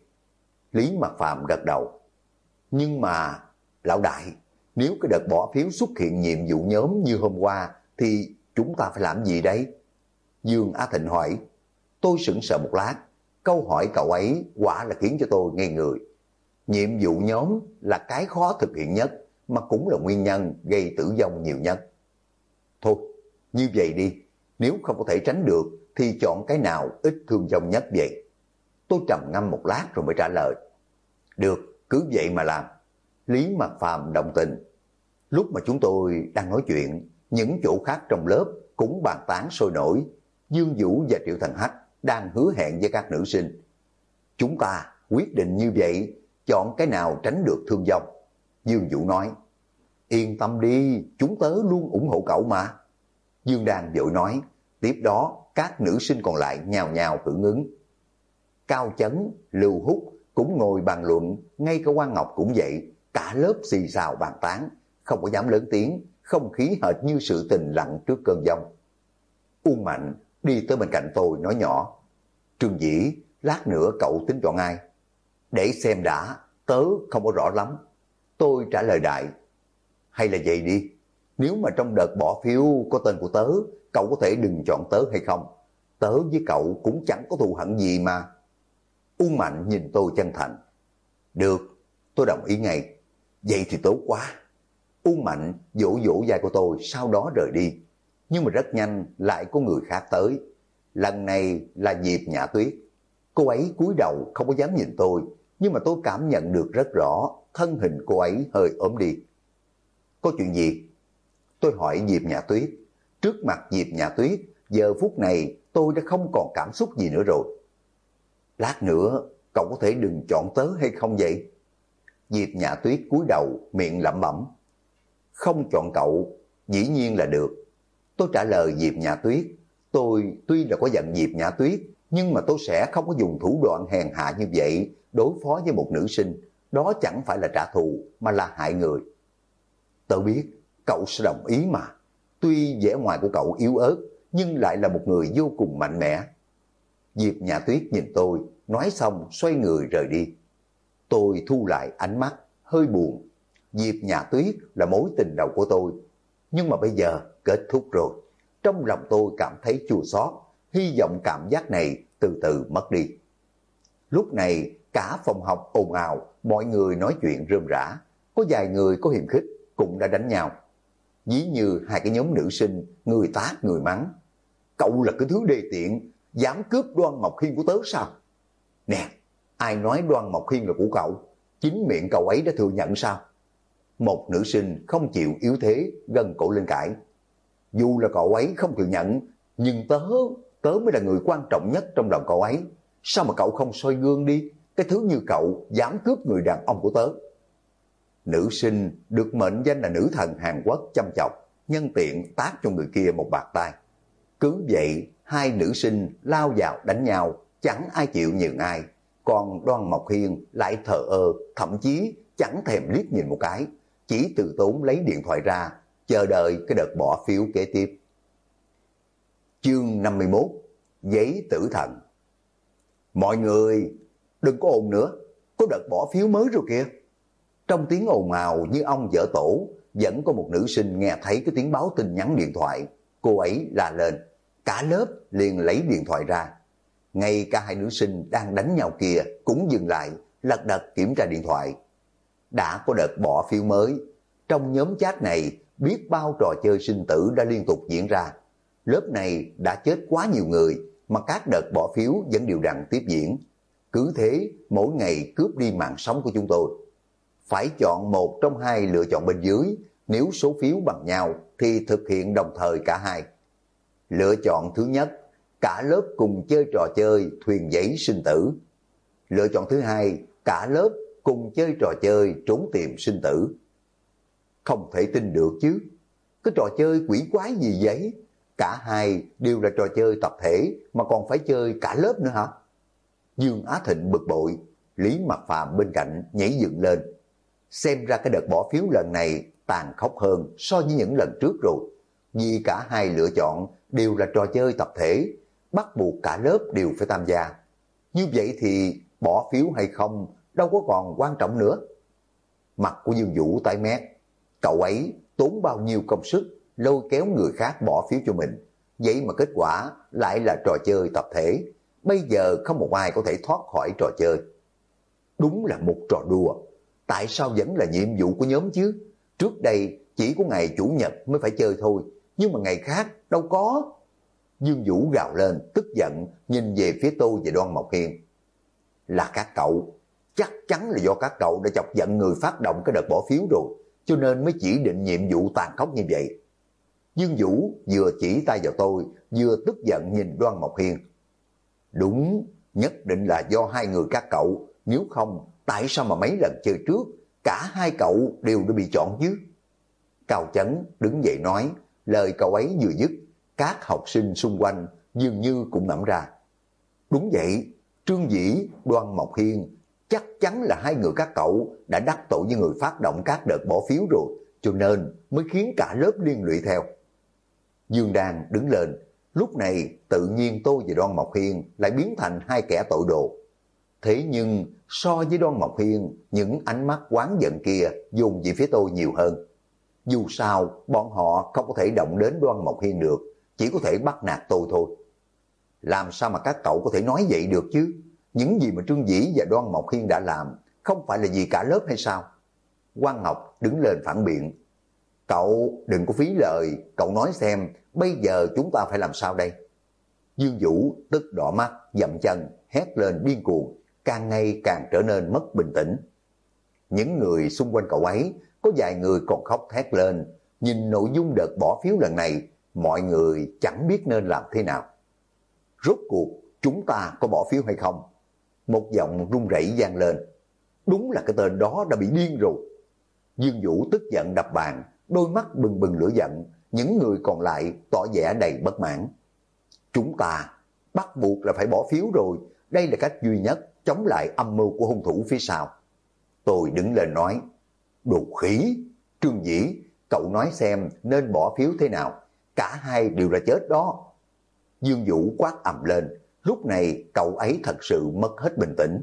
[SPEAKER 1] Lý Mạc Phàm gật đầu. Nhưng mà, lão đại, nếu cái đợt bỏ phiếu xuất hiện nhiệm vụ nhóm như hôm qua, thì chúng ta phải làm gì đấy? Dương Á Thịnh hỏi. Tôi sững sờ một lát, câu hỏi cậu ấy quả là khiến cho tôi ngây người. Nhiệm vụ nhóm là cái khó thực hiện nhất, mà cũng là nguyên nhân gây tử vong nhiều nhất. Thôi, như vậy đi, nếu không có thể tránh được, thì chọn cái nào ít thương vong nhất vậy? Tôi trầm ngâm một lát rồi mới trả lời. Được, cứ vậy mà làm. Lý Mạc Phàm đồng tình. Lúc mà chúng tôi đang nói chuyện, những chỗ khác trong lớp cũng bàn tán sôi nổi. Dương Vũ và Triệu Thành Hách đang hứa hẹn với các nữ sinh. Chúng ta quyết định như vậy, chọn cái nào tránh được thương vong. Dương Vũ nói, yên tâm đi, chúng tớ luôn ủng hộ cậu mà. Dương Đan vội nói, tiếp đó các nữ sinh còn lại nhào nhào hưởng ứng. Cao Chấn, Lưu Húc cũng ngồi bàn luận, ngay cả Quang Ngọc cũng vậy, cả lớp xì xào bàn tán, không có dám lớn tiếng, không khí hệt như sự tình lặng trước cơn giông. Uông Mạnh đi tới bên cạnh tôi nói nhỏ, Trương Dĩ, lát nữa cậu tính chọn ai? Để xem đã, tớ không có rõ lắm. Tôi trả lời đại, hay là vậy đi, nếu mà trong đợt bỏ phiếu có tên của tớ, cậu có thể đừng chọn tớ hay không? Tớ với cậu cũng chẳng có thù hận gì mà. Uông Mạnh nhìn tôi chân thành. Được, tôi đồng ý ngay. Vậy thì tốt quá. Uông Mạnh vỗ vỗ vai của tôi, sau đó rời đi. Nhưng mà rất nhanh lại có người khác tới. Lần này là Diệp Nhã Tuyết. Cô ấy cúi đầu không có dám nhìn tôi, nhưng mà tôi cảm nhận được rất rõ thân hình cô ấy hơi ốm đi. Có chuyện gì? Tôi hỏi Diệp Nhã Tuyết. Trước mặt Diệp Nhã Tuyết, giờ phút này tôi đã không còn cảm xúc gì nữa rồi. Lát nữa, cậu có thể đừng chọn tớ hay không vậy? Diệp Nhã Tuyết cúi đầu, miệng lẩm bẩm. Không chọn cậu, dĩ nhiên là được. Tôi trả lời Diệp Nhã Tuyết. Tôi tuy là có giận Diệp Nhã Tuyết, nhưng mà tôi sẽ không có dùng thủ đoạn hèn hạ như vậy đối phó với một nữ sinh. Đó chẳng phải là trả thù, mà là hại người. Tớ biết, cậu sẽ đồng ý mà. Tuy vẻ ngoài của cậu yếu ớt, nhưng lại là một người vô cùng mạnh mẽ. Diệp Nhã Tuyết nhìn tôi, nói xong xoay người rời đi. Tôi thu lại ánh mắt, hơi buồn. Diệp Nhã Tuyết là mối tình đầu của tôi. Nhưng mà bây giờ kết thúc rồi. Trong lòng tôi cảm thấy chua xót, hy vọng cảm giác này từ từ mất đi. Lúc này cả phòng học ồn ào, mọi người nói chuyện rơm rã. Có vài người có hiềm khích cũng đã đánh nhau. Ví như hai cái nhóm nữ sinh, người tát người mắng. Cậu là cái thứ đê tiện, dám cướp Đoan Mộc Hiên của tớ sao? Nè, ai nói Đoan Mộc Hiên là của cậu? Chính miệng cậu ấy đã thừa nhận sao? Một nữ sinh không chịu yếu thế, gân cổ lên cãi. Dù là cậu ấy không thừa nhận, nhưng tớ mới là người quan trọng nhất trong lòng cậu ấy. Sao mà cậu không soi gương đi? Cái thứ như cậu dám cướp người đàn ông của tớ. Nữ sinh được mệnh danh là nữ thần Hàn Quốc chăm chọc, nhân tiện tát cho người kia một bạt tai. Cứ vậy, hai nữ sinh lao vào đánh nhau, chẳng ai chịu nhường ai. Còn Đoan Mộc Hiên lại thờ ơ, thậm chí chẳng thèm liếc nhìn một cái, chỉ từ tốn lấy điện thoại ra, chờ đợi cái đợt bỏ phiếu kế tiếp. Chương 51: Giấy tử thần. Mọi người đừng có ồn nữa, có đợt bỏ phiếu mới rồi kìa. Trong tiếng ồn ào như ong vỡ tổ, vẫn có một nữ sinh nghe thấy cái tiếng báo tin nhắn điện thoại. Cô ấy la lên, cả lớp liền lấy điện thoại ra. Ngay cả hai nữ sinh đang đánh nhau kia cũng dừng lại, lật đật kiểm tra điện thoại. Đã có đợt bỏ phiếu mới. Trong nhóm chat này, biết bao trò chơi sinh tử đã liên tục diễn ra. Lớp này đã chết quá nhiều người, mà các đợt bỏ phiếu vẫn đều đặn tiếp diễn. Cứ thế, mỗi ngày cướp đi mạng sống của chúng tôi. Phải chọn một trong hai lựa chọn bên dưới, nếu số phiếu bằng nhau thì thực hiện đồng thời cả hai. Lựa chọn thứ nhất, cả lớp cùng chơi trò chơi thuyền giấy sinh tử. Lựa chọn thứ hai, cả lớp cùng chơi trò chơi trốn tìm sinh tử. Không thể tin được chứ, cái trò chơi quỷ quái gì vậy? Cả hai đều là trò chơi tập thể mà còn phải chơi cả lớp nữa hả? Dương Á Thịnh bực bội, Lý Mặc Phàm bên cạnh nhảy dựng lên. Xem ra cái đợt bỏ phiếu lần này tàn khốc hơn so với những lần trước rồi. Vì cả hai lựa chọn đều là trò chơi tập thể, bắt buộc cả lớp đều phải tham gia. Như vậy thì bỏ phiếu hay không đâu có còn quan trọng nữa. Mặt của Dương Vũ tái mét. Cậu ấy tốn bao nhiêu công sức lôi kéo người khác bỏ phiếu cho mình, vậy mà kết quả lại là trò chơi tập thể. Bây giờ không một ai có thể thoát khỏi trò chơi. Đúng là một trò đùa. Tại sao vẫn là nhiệm vụ của nhóm chứ? Trước đây chỉ có ngày Chủ nhật mới phải chơi thôi, nhưng mà ngày khác đâu có. Dương Vũ gào lên tức giận, nhìn về phía tôi và Đoan Mộc Hiên. Là các cậu, chắc chắn là do các cậu đã chọc giận người phát động cái đợt bỏ phiếu rồi, cho nên mới chỉ định nhiệm vụ tàn khốc như vậy. Dương Vũ vừa chỉ tay vào tôi, vừa tức giận nhìn Đoan Mộc Hiên. Đúng, nhất định là do hai người các cậu, nếu không tại sao mà mấy lần chơi trước cả hai cậu đều đã bị chọn chứ? Cao Chấn đứng dậy nói, lời cậu ấy vừa dứt, các học sinh xung quanh dường như cũng ngẫm ra. Đúng vậy, Trương Dĩ, Đoan Mộc Hiên, chắc chắn là hai người các cậu đã đắc tội với người phát động các đợt bỏ phiếu rồi, cho nên mới khiến cả lớp liên lụy theo. Dương Đan đứng lên, lúc này tự nhiên tôi và Đoan Mộc Hiên lại biến thành hai kẻ tội đồ. Thế nhưng so với Đoan Mộc Hiên, những ánh mắt oán giận kia dồn về phía tôi nhiều hơn. Dù sao, bọn họ không có thể động đến Đoan Mộc Hiên được, chỉ có thể bắt nạt tôi thôi. Làm sao mà các cậu có thể nói vậy được chứ? Những gì mà Trương Dĩ và Đoan Mộc Hiên đã làm, không phải là vì cả lớp hay sao? Quang Ngọc đứng lên phản biện. Cậu đừng có phí lời, cậu nói xem, bây giờ chúng ta phải làm sao đây? Dương Vũ tức đỏ mắt, dậm chân, hét lên điên cuồng, càng ngày càng trở nên mất bình tĩnh. Những người xung quanh cậu ấy, có vài người còn khóc thét lên. Nhìn nội dung đợt bỏ phiếu lần này, mọi người chẳng biết nên làm thế nào. Rốt cuộc chúng ta có bỏ phiếu hay không? Một giọng run rẩy vang lên. Đúng là cái tên đó đã bị điên rồi. Dương Vũ tức giận đập bàn, đôi mắt bừng bừng lửa giận. Những người còn lại tỏ vẻ đầy bất mãn. Chúng ta bắt buộc là phải bỏ phiếu rồi. Đây là cách duy nhất chống lại âm mưu của hung thủ phía sau. Tôi đứng lên nói. Đồ khỉ, Trương Dĩ, cậu nói xem nên bỏ phiếu thế nào. Cả hai đều là chết đó. Dương Vũ quát ầm lên. Lúc này cậu ấy thật sự mất hết bình tĩnh.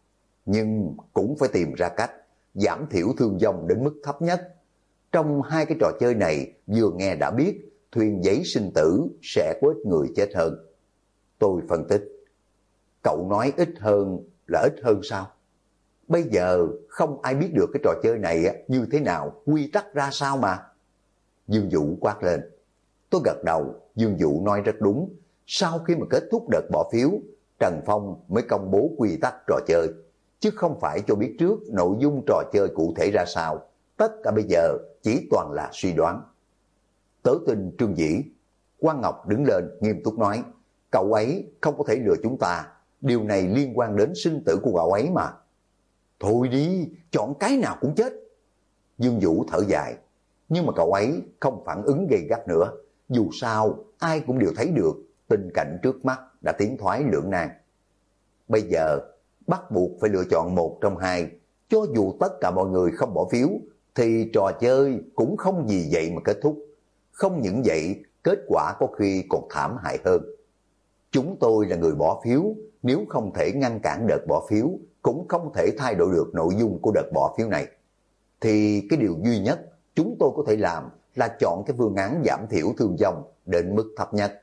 [SPEAKER 1] Nhưng cũng phải tìm ra cách giảm thiểu thương vong đến mức thấp nhất. Trong hai cái trò chơi này vừa nghe đã biết thuyền giấy sinh tử sẽ có ít người chết hơn. Tôi phân tích. Cậu nói ít hơn là ít hơn sao? Bây giờ không ai biết được cái trò chơi này như thế nào, quy tắc ra sao mà. Dương Vũ quát lên. Tôi gật đầu, Dương Vũ nói rất đúng. Sau khi mà kết thúc đợt bỏ phiếu, Trần Phong mới công bố quy tắc trò chơi, chứ không phải cho biết trước nội dung trò chơi cụ thể ra sao. Tất cả bây giờ chỉ toàn là suy đoán. Tớ tin Trương Dĩ. Quang Ngọc đứng lên nghiêm túc nói. Cậu ấy không có thể lừa chúng ta. Điều này liên quan đến sinh tử của cậu ấy mà. Thôi đi, chọn cái nào cũng chết. Dương Vũ thở dài, nhưng mà cậu ấy không phản ứng gay gắt nữa. Dù sao, ai cũng đều thấy được tình cảnh trước mắt đã tiến thoái lưỡng nan. Bây giờ, bắt buộc phải lựa chọn một trong hai. Cho dù tất cả mọi người không bỏ phiếu, thì trò chơi cũng không vì vậy mà kết thúc. Không những vậy, kết quả có khi còn thảm hại hơn. Chúng tôi là người bỏ phiếu, nếu không thể ngăn cản đợt bỏ phiếu, cũng không thể thay đổi được nội dung của đợt bỏ phiếu này. Thì cái điều duy nhất chúng tôi có thể làm là chọn cái phương án giảm thiểu thương vong đến mức thấp nhất.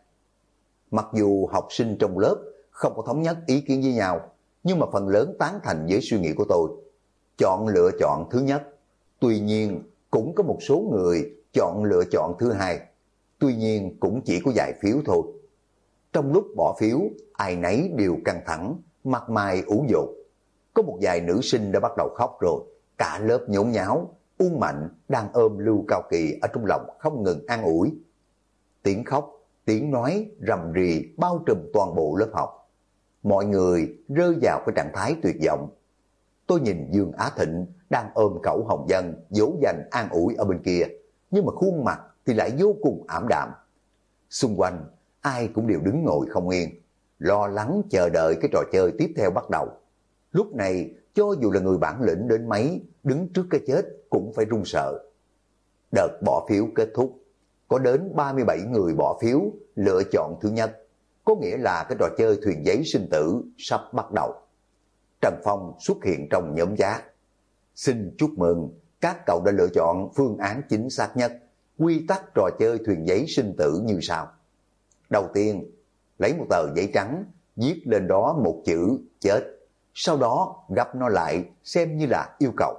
[SPEAKER 1] Mặc dù học sinh trong lớp không có thống nhất ý kiến với nhau, nhưng mà phần lớn tán thành với suy nghĩ của tôi. Chọn lựa chọn thứ nhất. Tuy nhiên, cũng có một số người chọn lựa chọn thứ hai. Tuy nhiên, cũng chỉ có vài phiếu thôi. Trong lúc bỏ phiếu, ai nấy đều căng thẳng, mặt mày ủ dột. Có một vài nữ sinh đã bắt đầu khóc rồi. Cả lớp nhốn nháo, Uông Mạnh đang ôm Lưu Cao Kỳ ở trong lòng không ngừng an ủi. Tiếng khóc, tiếng nói rầm rì bao trùm toàn bộ lớp học. Mọi người rơi vào cái trạng thái tuyệt vọng. Tôi nhìn Dương Á Thịnh đang ôm cậu Hồng Dân dỗ dành an ủi ở bên kia, nhưng mà khuôn mặt thì lại vô cùng ảm đạm. Xung quanh ai cũng đều đứng ngồi không yên, lo lắng chờ đợi cái trò chơi tiếp theo bắt đầu. Lúc này cho dù là người bản lĩnh đến mấy, đứng trước cái chết cũng phải run sợ. Đợt bỏ phiếu kết thúc, có đến 37 người bỏ phiếu lựa chọn thứ nhất, có nghĩa là cái trò chơi thuyền giấy sinh tử sắp bắt đầu. Trần Phong xuất hiện trong nhóm giá. Xin chúc mừng, các cậu đã lựa chọn phương án chính xác nhất. Quy tắc trò chơi thuyền giấy sinh tử như sau. Đầu tiên, lấy một tờ giấy trắng, viết lên đó một chữ chết, sau đó gấp nó lại xem như là yêu cầu.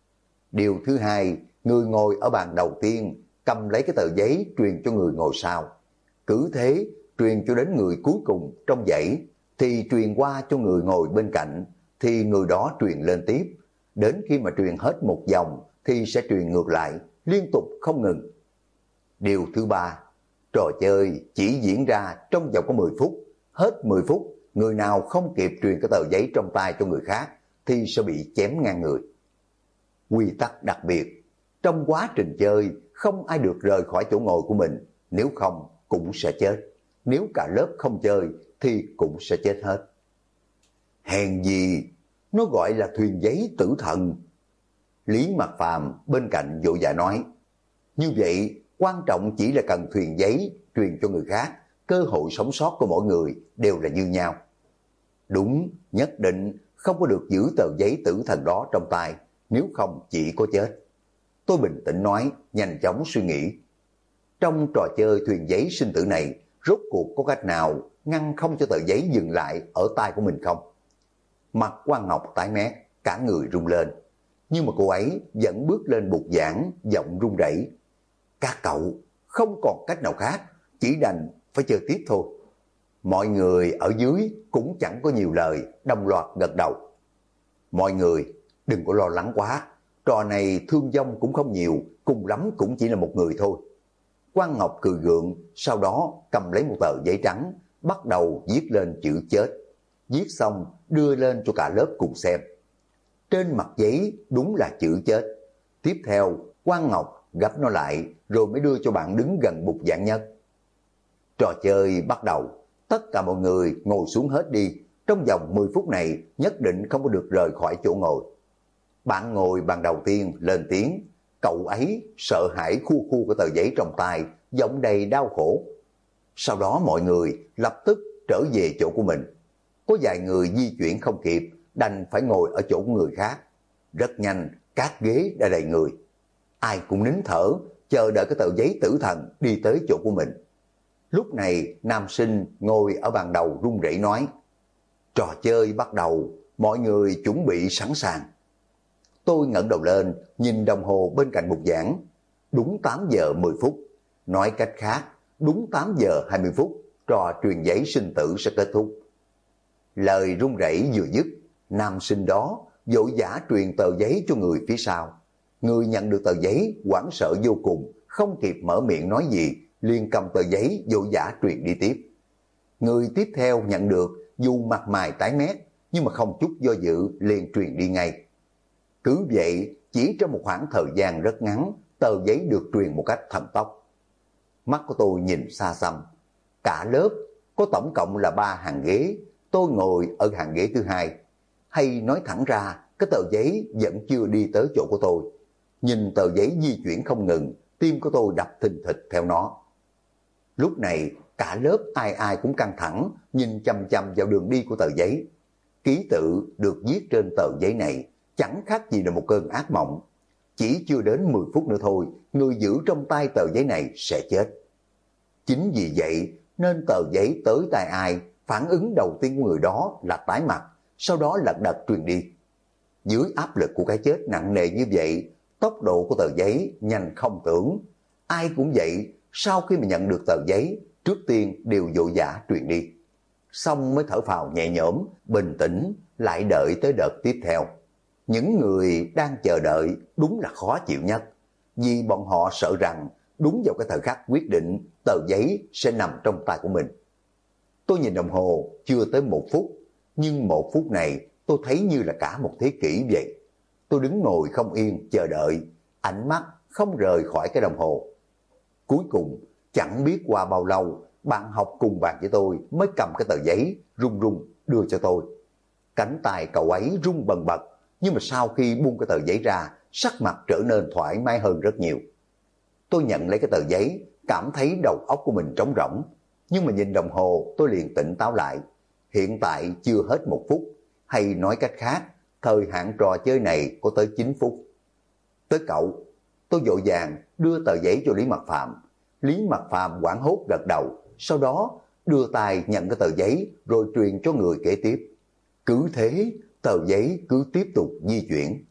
[SPEAKER 1] Điều thứ hai, người ngồi ở bàn đầu tiên cầm lấy cái tờ giấy truyền cho người ngồi sau. Cứ thế truyền cho đến người cuối cùng trong dãy, thì truyền qua cho người ngồi bên cạnh, thì người đó truyền lên tiếp. Đến khi mà truyền hết một vòng thì sẽ truyền ngược lại, liên tục không ngừng. Điều thứ ba, trò chơi chỉ diễn ra trong vòng có 10 phút. Hết 10 phút, người nào không kịp truyền cái tờ giấy trong tay cho người khác thì sẽ bị chém ngang người. Quy tắc đặc biệt, trong quá trình chơi không ai được rời khỏi chỗ ngồi của mình, nếu không cũng sẽ chết. Nếu cả lớp không chơi thì cũng sẽ chết hết. Hèn gì, nó gọi là thuyền giấy tử thần. Lý Mạc Phàm bên cạnh vội vã nói, như vậy quan trọng chỉ là cần thuyền giấy truyền cho người khác, cơ hội sống sót của mỗi người đều là như nhau. Đúng, nhất định không có được giữ tờ giấy tử thần đó trong tay, nếu không chỉ có chết. Tôi bình tĩnh nói, nhanh chóng suy nghĩ. Trong trò chơi thuyền giấy sinh tử này, rốt cuộc có cách nào ngăn không cho tờ giấy dừng lại ở tay của mình không? Mặt Quan Ngọc tái mét, cả người run lên. Nhưng mà cô ấy vẫn bước lên bục giảng, giọng run rẩy. Các cậu không còn cách nào khác, chỉ đành phải chơi tiếp thôi. Mọi người ở dưới cũng chẳng có nhiều lời, đồng loạt gật đầu. Mọi người đừng có lo lắng quá, trò này thương vong cũng không nhiều, cùng lắm cũng chỉ là một người thôi. Quan Ngọc cười gượng, sau đó cầm lấy một tờ giấy trắng, bắt đầu viết lên chữ chết. Viết xong đưa lên cho cả lớp cùng xem. Trên mặt giấy đúng là chữ chết. Tiếp theo Quan Ngọc gấp nó lại rồi mới đưa cho bạn đứng gần bục giảng nhất. Trò chơi bắt đầu, tất cả mọi người ngồi xuống hết đi. Trong vòng 10 phút này nhất định không có được rời khỏi chỗ ngồi. Bạn ngồi bàn đầu tiên lên tiếng, cậu ấy sợ hãi khu khu cái tờ giấy trong tay, giọng đầy đau khổ. Sau đó mọi người lập tức trở về chỗ của mình. Có vài người di chuyển không kịp, đành phải ngồi ở chỗ của người khác. Rất nhanh, các ghế đã đầy người. Ai cũng nín thở, chờ đợi cái tờ giấy tử thần đi tới chỗ của mình. Lúc này, nam sinh ngồi ở bàn đầu run rẩy nói, trò chơi bắt đầu, mọi người chuẩn bị sẵn sàng. Tôi ngẩng đầu lên, nhìn đồng hồ bên cạnh bục giảng. Đúng 8 giờ 10 phút. Nói cách khác, đúng 8 giờ 20 phút, trò truyền giấy sinh tử sẽ kết thúc. Lời run rẩy vừa dứt, nam sinh đó vội vã truyền tờ giấy cho người phía sau. Người nhận được tờ giấy hoảng sợ vô cùng, không kịp mở miệng nói gì, liền cầm tờ giấy vội vã truyền đi tiếp. Người tiếp theo nhận được, dù mặt mày tái mét, nhưng mà không chút do dự liền truyền đi ngay. Cứ vậy, chỉ trong một khoảng thời gian rất ngắn, tờ giấy được truyền một cách thần tốc. Mắt của tôi nhìn xa xăm, cả lớp có tổng cộng là 3 hàng ghế, tôi ngồi ở hàng ghế thứ hai. Hay nói thẳng ra, cái tờ giấy vẫn chưa đi tới chỗ của tôi. Nhìn tờ giấy di chuyển không ngừng, tim của tôi đập thình thịch theo nó. Lúc này, cả lớp ai ai cũng căng thẳng, nhìn chăm chăm vào đường đi của tờ giấy. Ký tự được viết trên tờ giấy này chẳng khác gì là một cơn ác mộng. Chỉ chưa đến 10 phút nữa thôi, người giữ trong tay tờ giấy này sẽ chết. Chính vì vậy nên tờ giấy tới tay ai, phản ứng đầu tiên của người đó là tái mặt, sau đó lật đật truyền đi. Dưới áp lực của cái chết nặng nề như vậy, tốc độ của tờ giấy nhanh không tưởng. Ai cũng vậy, sau khi mà nhận được tờ giấy, trước tiên đều vội vã truyền đi. Xong mới thở phào nhẹ nhõm, bình tĩnh, lại đợi tới đợt tiếp theo. Những người đang chờ đợi đúng là khó chịu nhất, vì bọn họ sợ rằng đúng vào cái thời khắc quyết định, tờ giấy sẽ nằm trong tay của mình. Tôi nhìn đồng hồ chưa tới 1 phút, nhưng 1 phút này tôi thấy như là cả một thế kỷ vậy. Tôi đứng ngồi không yên chờ đợi, ánh mắt không rời khỏi cái đồng hồ. Cuối cùng, chẳng biết qua bao lâu, bạn học cùng bàn với tôi mới cầm cái tờ giấy run run đưa cho tôi. Cánh tay cậu ấy run bần bật, nhưng mà sau khi buông cái tờ giấy ra, sắc mặt trở nên thoải mái hơn rất nhiều. Tôi nhận lấy cái tờ giấy, cảm thấy đầu óc của mình trống rỗng, nhưng mà nhìn đồng hồ tôi liền tỉnh táo lại. Hiện tại chưa hết 1 phút, hay nói cách khác, thời hạn trò chơi này có tới 9 phút. Tới cậu, tôi vội vàng đưa tờ giấy cho Lý Mật Phạm. Lý Mật Phạm hoảng hốt gật đầu, sau đó đưa tay nhận cái tờ giấy rồi truyền cho người kế tiếp. Cứ thế, tờ giấy cứ tiếp tục di chuyển.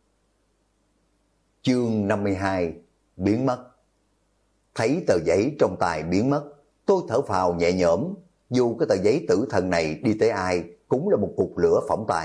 [SPEAKER 1] Chương 52 biến mất. Thấy tờ giấy trong tay biến mất, tôi thở phào nhẹ nhõm, dù cái tờ giấy tử thần này đi tới ai cũng là một cục lửa phỏng tai.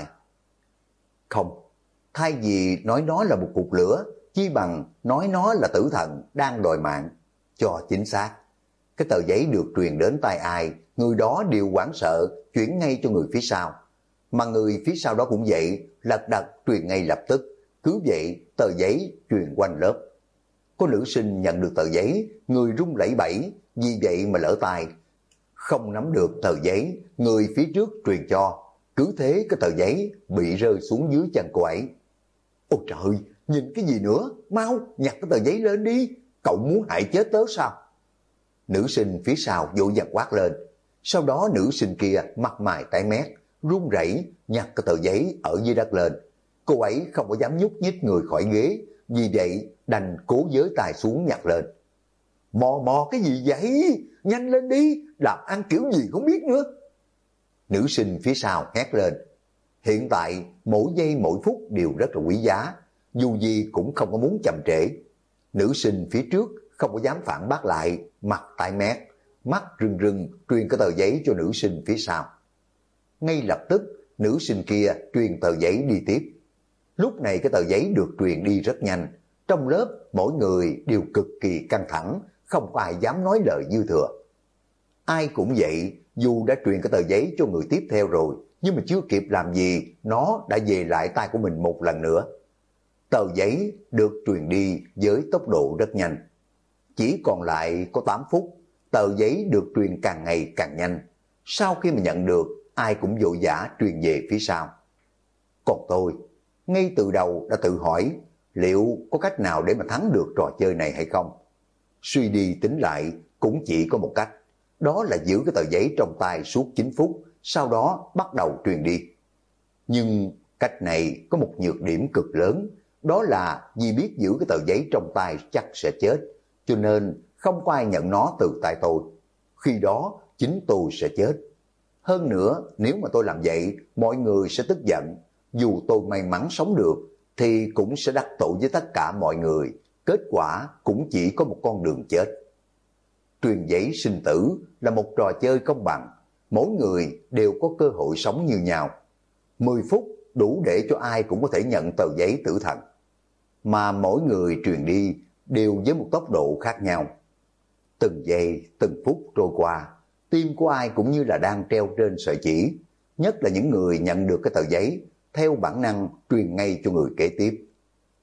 [SPEAKER 1] Không, thay vì nói nó là một cục lửa, chi bằng nói nó là tử thần đang đòi mạng. Cho chính xác, cái tờ giấy được truyền đến tai ai, người đó đều hoảng sợ chuyển ngay cho người phía sau. Mà người phía sau đó cũng vậy, lật đật truyền ngay lập tức. Cứ vậy, tờ giấy truyền quanh lớp. Có nữ sinh nhận được tờ giấy, người run lẩy bẩy, vì vậy mà lỡ tay. Không nắm được tờ giấy, người phía trước truyền cho. Cứ thế cái tờ giấy bị rơi xuống dưới chân cô ấy. Ôi trời, nhìn cái gì nữa, mau nhặt cái tờ giấy lên đi, cậu muốn hại chết tớ sao? Nữ sinh phía sau vội vàng quát lên. Sau đó nữ sinh kia mặt mày tái mét, run rẩy nhặt cái tờ giấy ở dưới đất lên. Cô ấy không có dám nhúc nhích người khỏi ghế, vì vậy đành cố giới tài xuống nhặt lên. Mò mò cái gì vậy? Nhanh lên đi, làm ăn kiểu gì không biết nữa. Nữ sinh phía sau hét lên. Hiện tại mỗi giây mỗi phút đều rất là quý giá, dù gì cũng không có muốn chậm trễ. Nữ sinh phía trước không có dám phản bác lại, mặt tái mét, mắt rưng rưng truyền cái tờ giấy cho nữ sinh phía sau. Ngay lập tức nữ sinh kia truyền tờ giấy đi tiếp. Lúc này cái tờ giấy được truyền đi rất nhanh, trong lớp mỗi người đều cực kỳ căng thẳng, không có ai dám nói lời dư thừa. Ai cũng vậy, dù đã truyền cái tờ giấy cho người tiếp theo rồi, nhưng mà chưa kịp làm gì, nó đã về lại tay của mình một lần nữa. Tờ giấy được truyền đi với tốc độ rất nhanh. Chỉ còn lại có 8 phút, tờ giấy được truyền càng ngày càng nhanh. Sau khi mà nhận được, ai cũng vội vã truyền về phía sau. Còn tôi, ngay từ đầu đã tự hỏi liệu có cách nào để mà thắng được trò chơi này hay không. Suy đi tính lại cũng chỉ có một cách, đó là giữ cái tờ giấy trong tay suốt 9 phút, sau đó bắt đầu truyền đi. Nhưng cách này có một nhược điểm cực lớn, đó là vì biết giữ cái tờ giấy trong tay chắc sẽ chết, cho nên không có ai nhận nó từ tay tôi. Khi đó chính tôi sẽ chết. Hơn nữa, nếu mà tôi làm vậy, mọi người sẽ tức giận. Dù tôi may mắn sống được, thì cũng sẽ đắc tội với tất cả mọi người. Kết quả cũng chỉ có một con đường chết. Truyền giấy sinh tử là một trò chơi công bằng. Mỗi người đều có cơ hội sống như nhau. 10 phút đủ để cho ai cũng có thể nhận tờ giấy tử thần. Mà mỗi người truyền đi đều với một tốc độ khác nhau. Từng giây, từng phút trôi qua, tim của ai cũng như là đang treo trên sợi chỉ. Nhất là những người nhận được cái tờ giấy, theo bản năng truyền ngay cho người kế tiếp.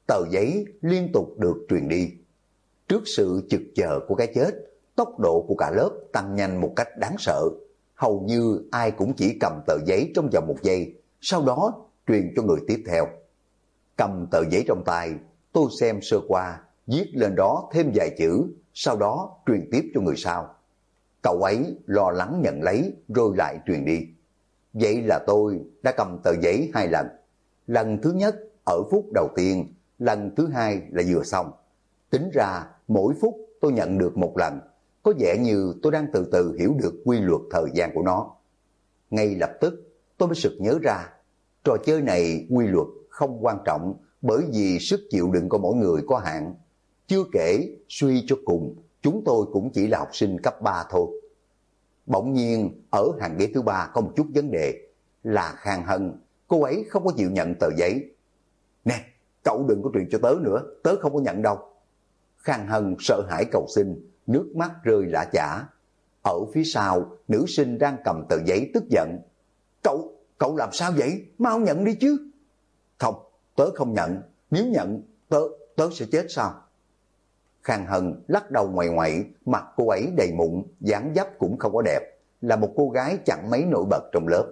[SPEAKER 1] Tờ giấy liên tục được truyền đi. Trước sự chực chờ của cái chết, tốc độ của cả lớp tăng nhanh một cách đáng sợ. Hầu như ai cũng chỉ cầm tờ giấy trong vòng 1 giây, sau đó truyền cho người tiếp theo. Cầm tờ giấy trong tay, tôi xem sơ qua, viết lên đó thêm vài chữ, sau đó truyền tiếp cho người sau. Cậu ấy lo lắng nhận lấy rồi lại truyền đi. Vậy là tôi đã cầm tờ giấy 2 lần. Lần thứ nhất ở phút đầu tiên, lần thứ hai là vừa xong. Tính ra mỗi phút tôi nhận được 1 lần, có vẻ như tôi đang từ từ hiểu được quy luật thời gian của nó. Ngay lập tức tôi mới sực nhớ ra, trò chơi này quy luật không quan trọng bởi vì sức chịu đựng của mỗi người có hạn. Chưa kể, suy cho cùng, chúng tôi cũng chỉ là học sinh cấp 3 thôi. Bỗng nhiên, ở hàng ghế thứ 3 có một chút vấn đề, là Khang Hân, cô ấy không có chịu nhận tờ giấy. Nè, cậu đừng có truyền cho tớ nữa, tớ không có nhận đâu. Khang Hân sợ hãi cầu xin, nước mắt rơi lã chã. Ở phía sau, nữ sinh đang cầm tờ giấy tức giận. Cậu làm sao vậy? Mau nhận đi chứ. Không, tớ không nhận, nếu nhận, tớ sẽ chết sao? Khang Hân lắc đầu ngoại ngoại, mặt cô ấy đầy mụn, dáng dấp cũng không có đẹp, là một cô gái chẳng mấy nổi bật trong lớp.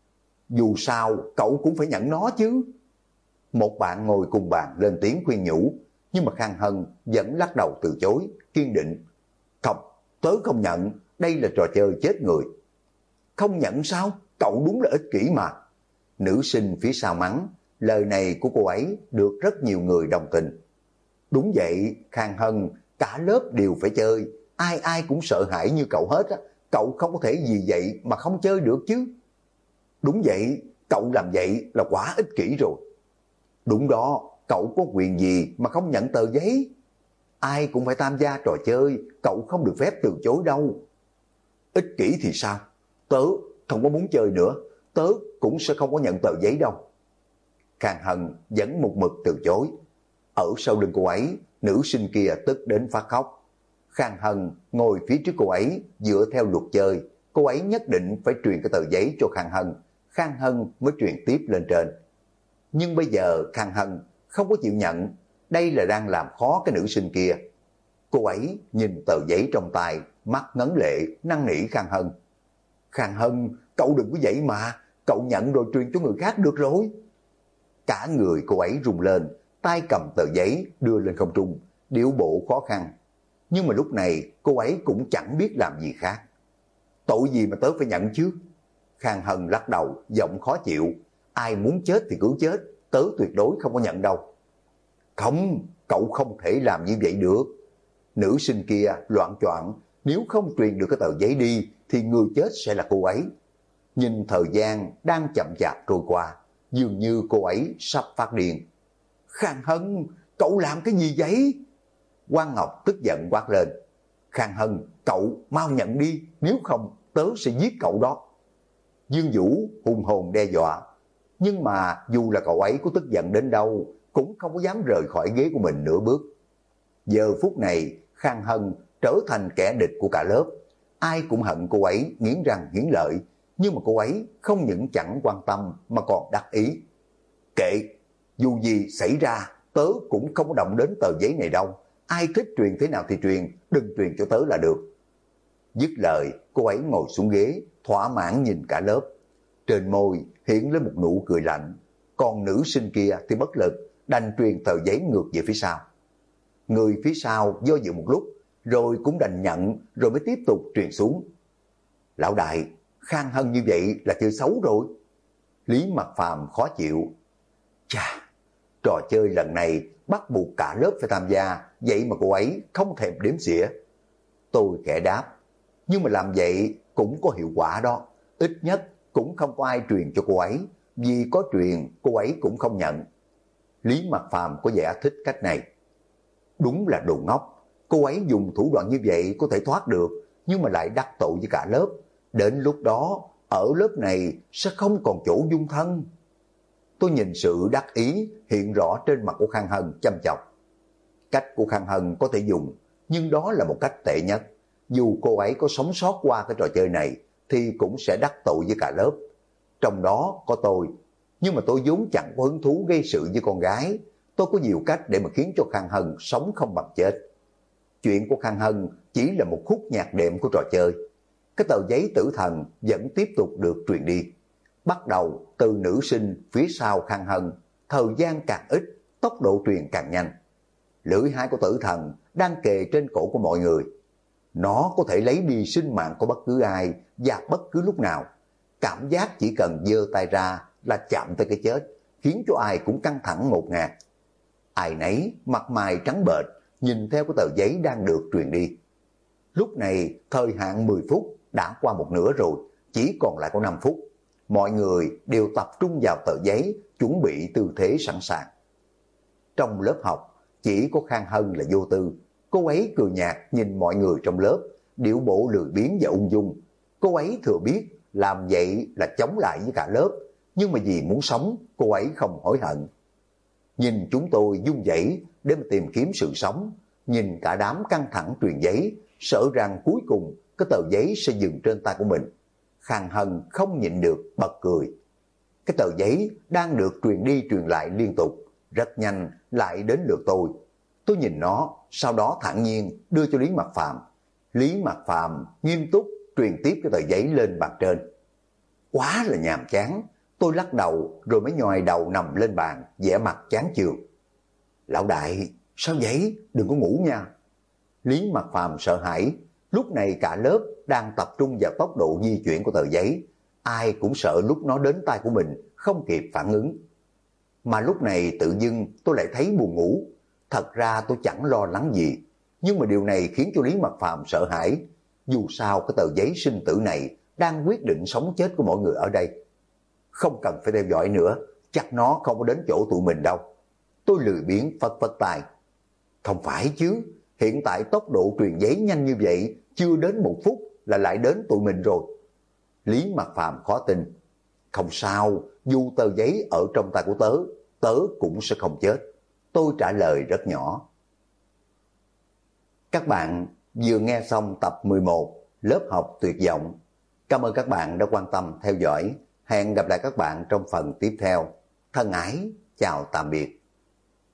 [SPEAKER 1] Dù sao, cậu cũng phải nhận nó chứ. Một bạn ngồi cùng bàn lên tiếng khuyên nhủ, nhưng mà Khang Hân vẫn lắc đầu từ chối, kiên định. Không, tớ không nhận, đây là trò chơi chết người. Không nhận sao? Cậu đúng là ích kỷ mà. Nữ sinh phía sau mắng, lời này của cô ấy được rất nhiều người đồng tình. Đúng vậy, Khang Hân, cả lớp đều phải chơi, ai ai cũng sợ hãi như cậu hết á, cậu không có thể vì vậy mà không chơi được chứ. Đúng vậy, cậu làm vậy là quá ích kỷ rồi. Đúng đó, cậu có quyền gì mà không nhận tờ giấy? Ai cũng phải tham gia trò chơi, cậu không được phép từ chối đâu. Ích kỷ thì sao? Tớ không có muốn chơi nữa, tớ cũng sẽ không có nhận tờ giấy đâu. Khang Hân vẫn một mực từ chối. Ở sau lưng cô ấy, nữ sinh kia tức đến phát khóc. Khang Hân ngồi phía trước cô ấy, dựa theo luật chơi, cô ấy nhất định phải truyền cái tờ giấy cho Khang Hân, Khang Hân mới truyền tiếp lên trên. Nhưng bây giờ Khang Hân không có chịu nhận, đây là đang làm khó cái nữ sinh kia. Cô ấy nhìn tờ giấy trong tay, mắt ngấn lệ, năn nỉ Khang Hân. Khang Hân, cậu đừng có vậy mà, cậu nhận rồi truyền cho người khác được rồi. Cả người cô ấy rung lên, tay cầm tờ giấy đưa lên không trung, điệu bộ khó khăn. Nhưng mà lúc này cô ấy cũng chẳng biết làm gì khác. Tội gì mà tớ phải nhận chứ? Khang Hân lắc đầu, giọng khó chịu. Ai muốn chết thì cứ chết, tớ tuyệt đối không có nhận đâu. Không, cậu không thể làm như vậy được. Nữ sinh kia loạn choạng, nếu không truyền được cái tờ giấy đi thì người chết sẽ là cô ấy. Nhìn thời gian đang chậm chạp trôi qua, dường như cô ấy sắp phát điên. Khang Hân, cậu làm cái gì vậy? Quang Ngọc tức giận quát lên. Khang Hân, cậu mau nhận đi, nếu không tớ sẽ giết cậu đó. Dương Vũ hùng hồn đe dọa. Nhưng mà dù là cậu ấy có tức giận đến đâu, cũng không có dám rời khỏi ghế của mình nửa bước. Giờ phút này, Khang Hân trở thành kẻ địch của cả lớp. Ai cũng hận cô ấy nghiến răng nghiến lợi, nhưng mà cô ấy không những chẳng quan tâm mà còn đắc ý. Kệ, dù gì xảy ra, tớ cũng không có động đến tờ giấy này đâu. Ai thích truyền thế nào thì truyền, đừng truyền cho tớ là được. Dứt lời, cô ấy ngồi xuống ghế, thỏa mãn nhìn cả lớp. Trên môi hiện lên một nụ cười lạnh, còn nữ sinh kia thì bất lực, đành truyền tờ giấy ngược về phía sau. Người phía sau do dự một lúc, rồi cũng đành nhận, rồi mới tiếp tục truyền xuống. Lão đại, Khang Hân như vậy là chơi xấu rồi. Lý Mặc Phàm khó chịu. Chà, trò chơi lần này bắt buộc cả lớp phải tham gia, vậy mà cô ấy không thèm đếm xỉa. Tôi khẽ đáp, nhưng mà làm vậy cũng có hiệu quả đó. Ít nhất cũng không có ai truyền cho cô ấy, vì có truyền cô ấy cũng không nhận. Lý Mặc Phàm có vẻ thích cách này. Đúng là đồ ngốc, cô ấy dùng thủ đoạn như vậy có thể thoát được, nhưng mà lại đắc tội với cả lớp. Đến lúc đó, ở lớp này sẽ không còn chỗ dung thân. Tôi nhìn sự đắc ý hiện rõ trên mặt của Khang Hân chăm chọc. Cách của Khang Hân có thể dùng, nhưng đó là một cách tệ nhất. Dù cô ấy có sống sót qua cái trò chơi này, thì cũng sẽ đắc tội với cả lớp. Trong đó có tôi, nhưng mà tôi vốn chẳng có hứng thú gây sự với con gái. tôi có nhiều cách để mà khiến cho Khang Hân sống không bằng chết. Chuyện của Khang Hân chỉ là một khúc nhạc đệm của trò chơi. Cái tờ giấy tử thần vẫn tiếp tục được truyền đi. Bắt đầu từ nữ sinh phía sau Khang Hân, thời gian càng ít, tốc độ truyền càng nhanh. Lưỡi hái của tử thần đang kề trên cổ của mọi người. Nó có thể lấy đi sinh mạng của bất cứ ai và bất cứ lúc nào. Cảm giác chỉ cần giơ tay ra là chạm tới cái chết, khiến cho ai cũng căng thẳng ngột ngạt. Ai nấy mặt mày trắng bệch, nhìn theo cái tờ giấy đang được truyền đi. Lúc này thời hạn 10 phút đã qua một nửa rồi, chỉ còn lại có 5 phút. Mọi người đều tập trung vào tờ giấy, chuẩn bị tư thế sẵn sàng. Trong lớp học, chỉ có Khang Hân là vô tư. Cô ấy cười nhạt nhìn mọi người trong lớp, điệu bộ lười biếng và ung dung. Cô ấy thừa biết làm vậy là chống lại với cả lớp, nhưng mà vì muốn sống, cô ấy không hối hận. Nhìn chúng tôi run rẩy để mà tìm kiếm sự sống, nhìn cả đám căng thẳng truyền giấy, sợ rằng cuối cùng cái tờ giấy sẽ dừng trên tay của mình. Khang Hân không nhịn được bật cười. Cái tờ giấy đang được truyền đi truyền lại liên tục, rất nhanh lại đến lượt tôi. Tôi nhìn nó, sau đó thản nhiên đưa cho Lý Mặc Phàm. Lý Mặc Phàm nghiêm túc truyền tiếp cái tờ giấy lên bàn trên. Quá là nhàm chán, tôi lắc đầu rồi mới nhòi đầu nằm lên bàn, vẻ mặt chán chường. Lão đại, sao vậy? Đừng có ngủ nha. Lý Mặc Phàm sợ hãi, lúc này cả lớp đang tập trung vào tốc độ di chuyển của tờ giấy. Ai cũng sợ lúc nó đến tay của mình không kịp phản ứng. Mà lúc này tự dưng tôi lại thấy buồn ngủ. Thật ra tôi chẳng lo lắng gì, nhưng mà điều này khiến cho Lý Mặc Phàm sợ hãi. Dù sao cái tờ giấy sinh tử này đang quyết định sống chết của mọi người ở đây. Không cần phải theo dõi nữa, chắc nó không có đến chỗ tụi mình đâu. Tôi lười biếng phất phất tay. Không phải chứ, hiện tại tốc độ truyền giấy nhanh như vậy, chưa đến 1 phút là lại đến tụi mình rồi. Lý Mặc Phàm khó tin. Không sao, dù tờ giấy ở trong tay của tớ, tớ cũng sẽ không chết. Tôi trả lời rất nhỏ. Các bạn vừa nghe xong tập 11 lớp học tuyệt vọng. Cảm ơn các bạn đã quan tâm theo dõi. Hẹn gặp lại các bạn trong phần tiếp theo. Thân ái, chào tạm biệt.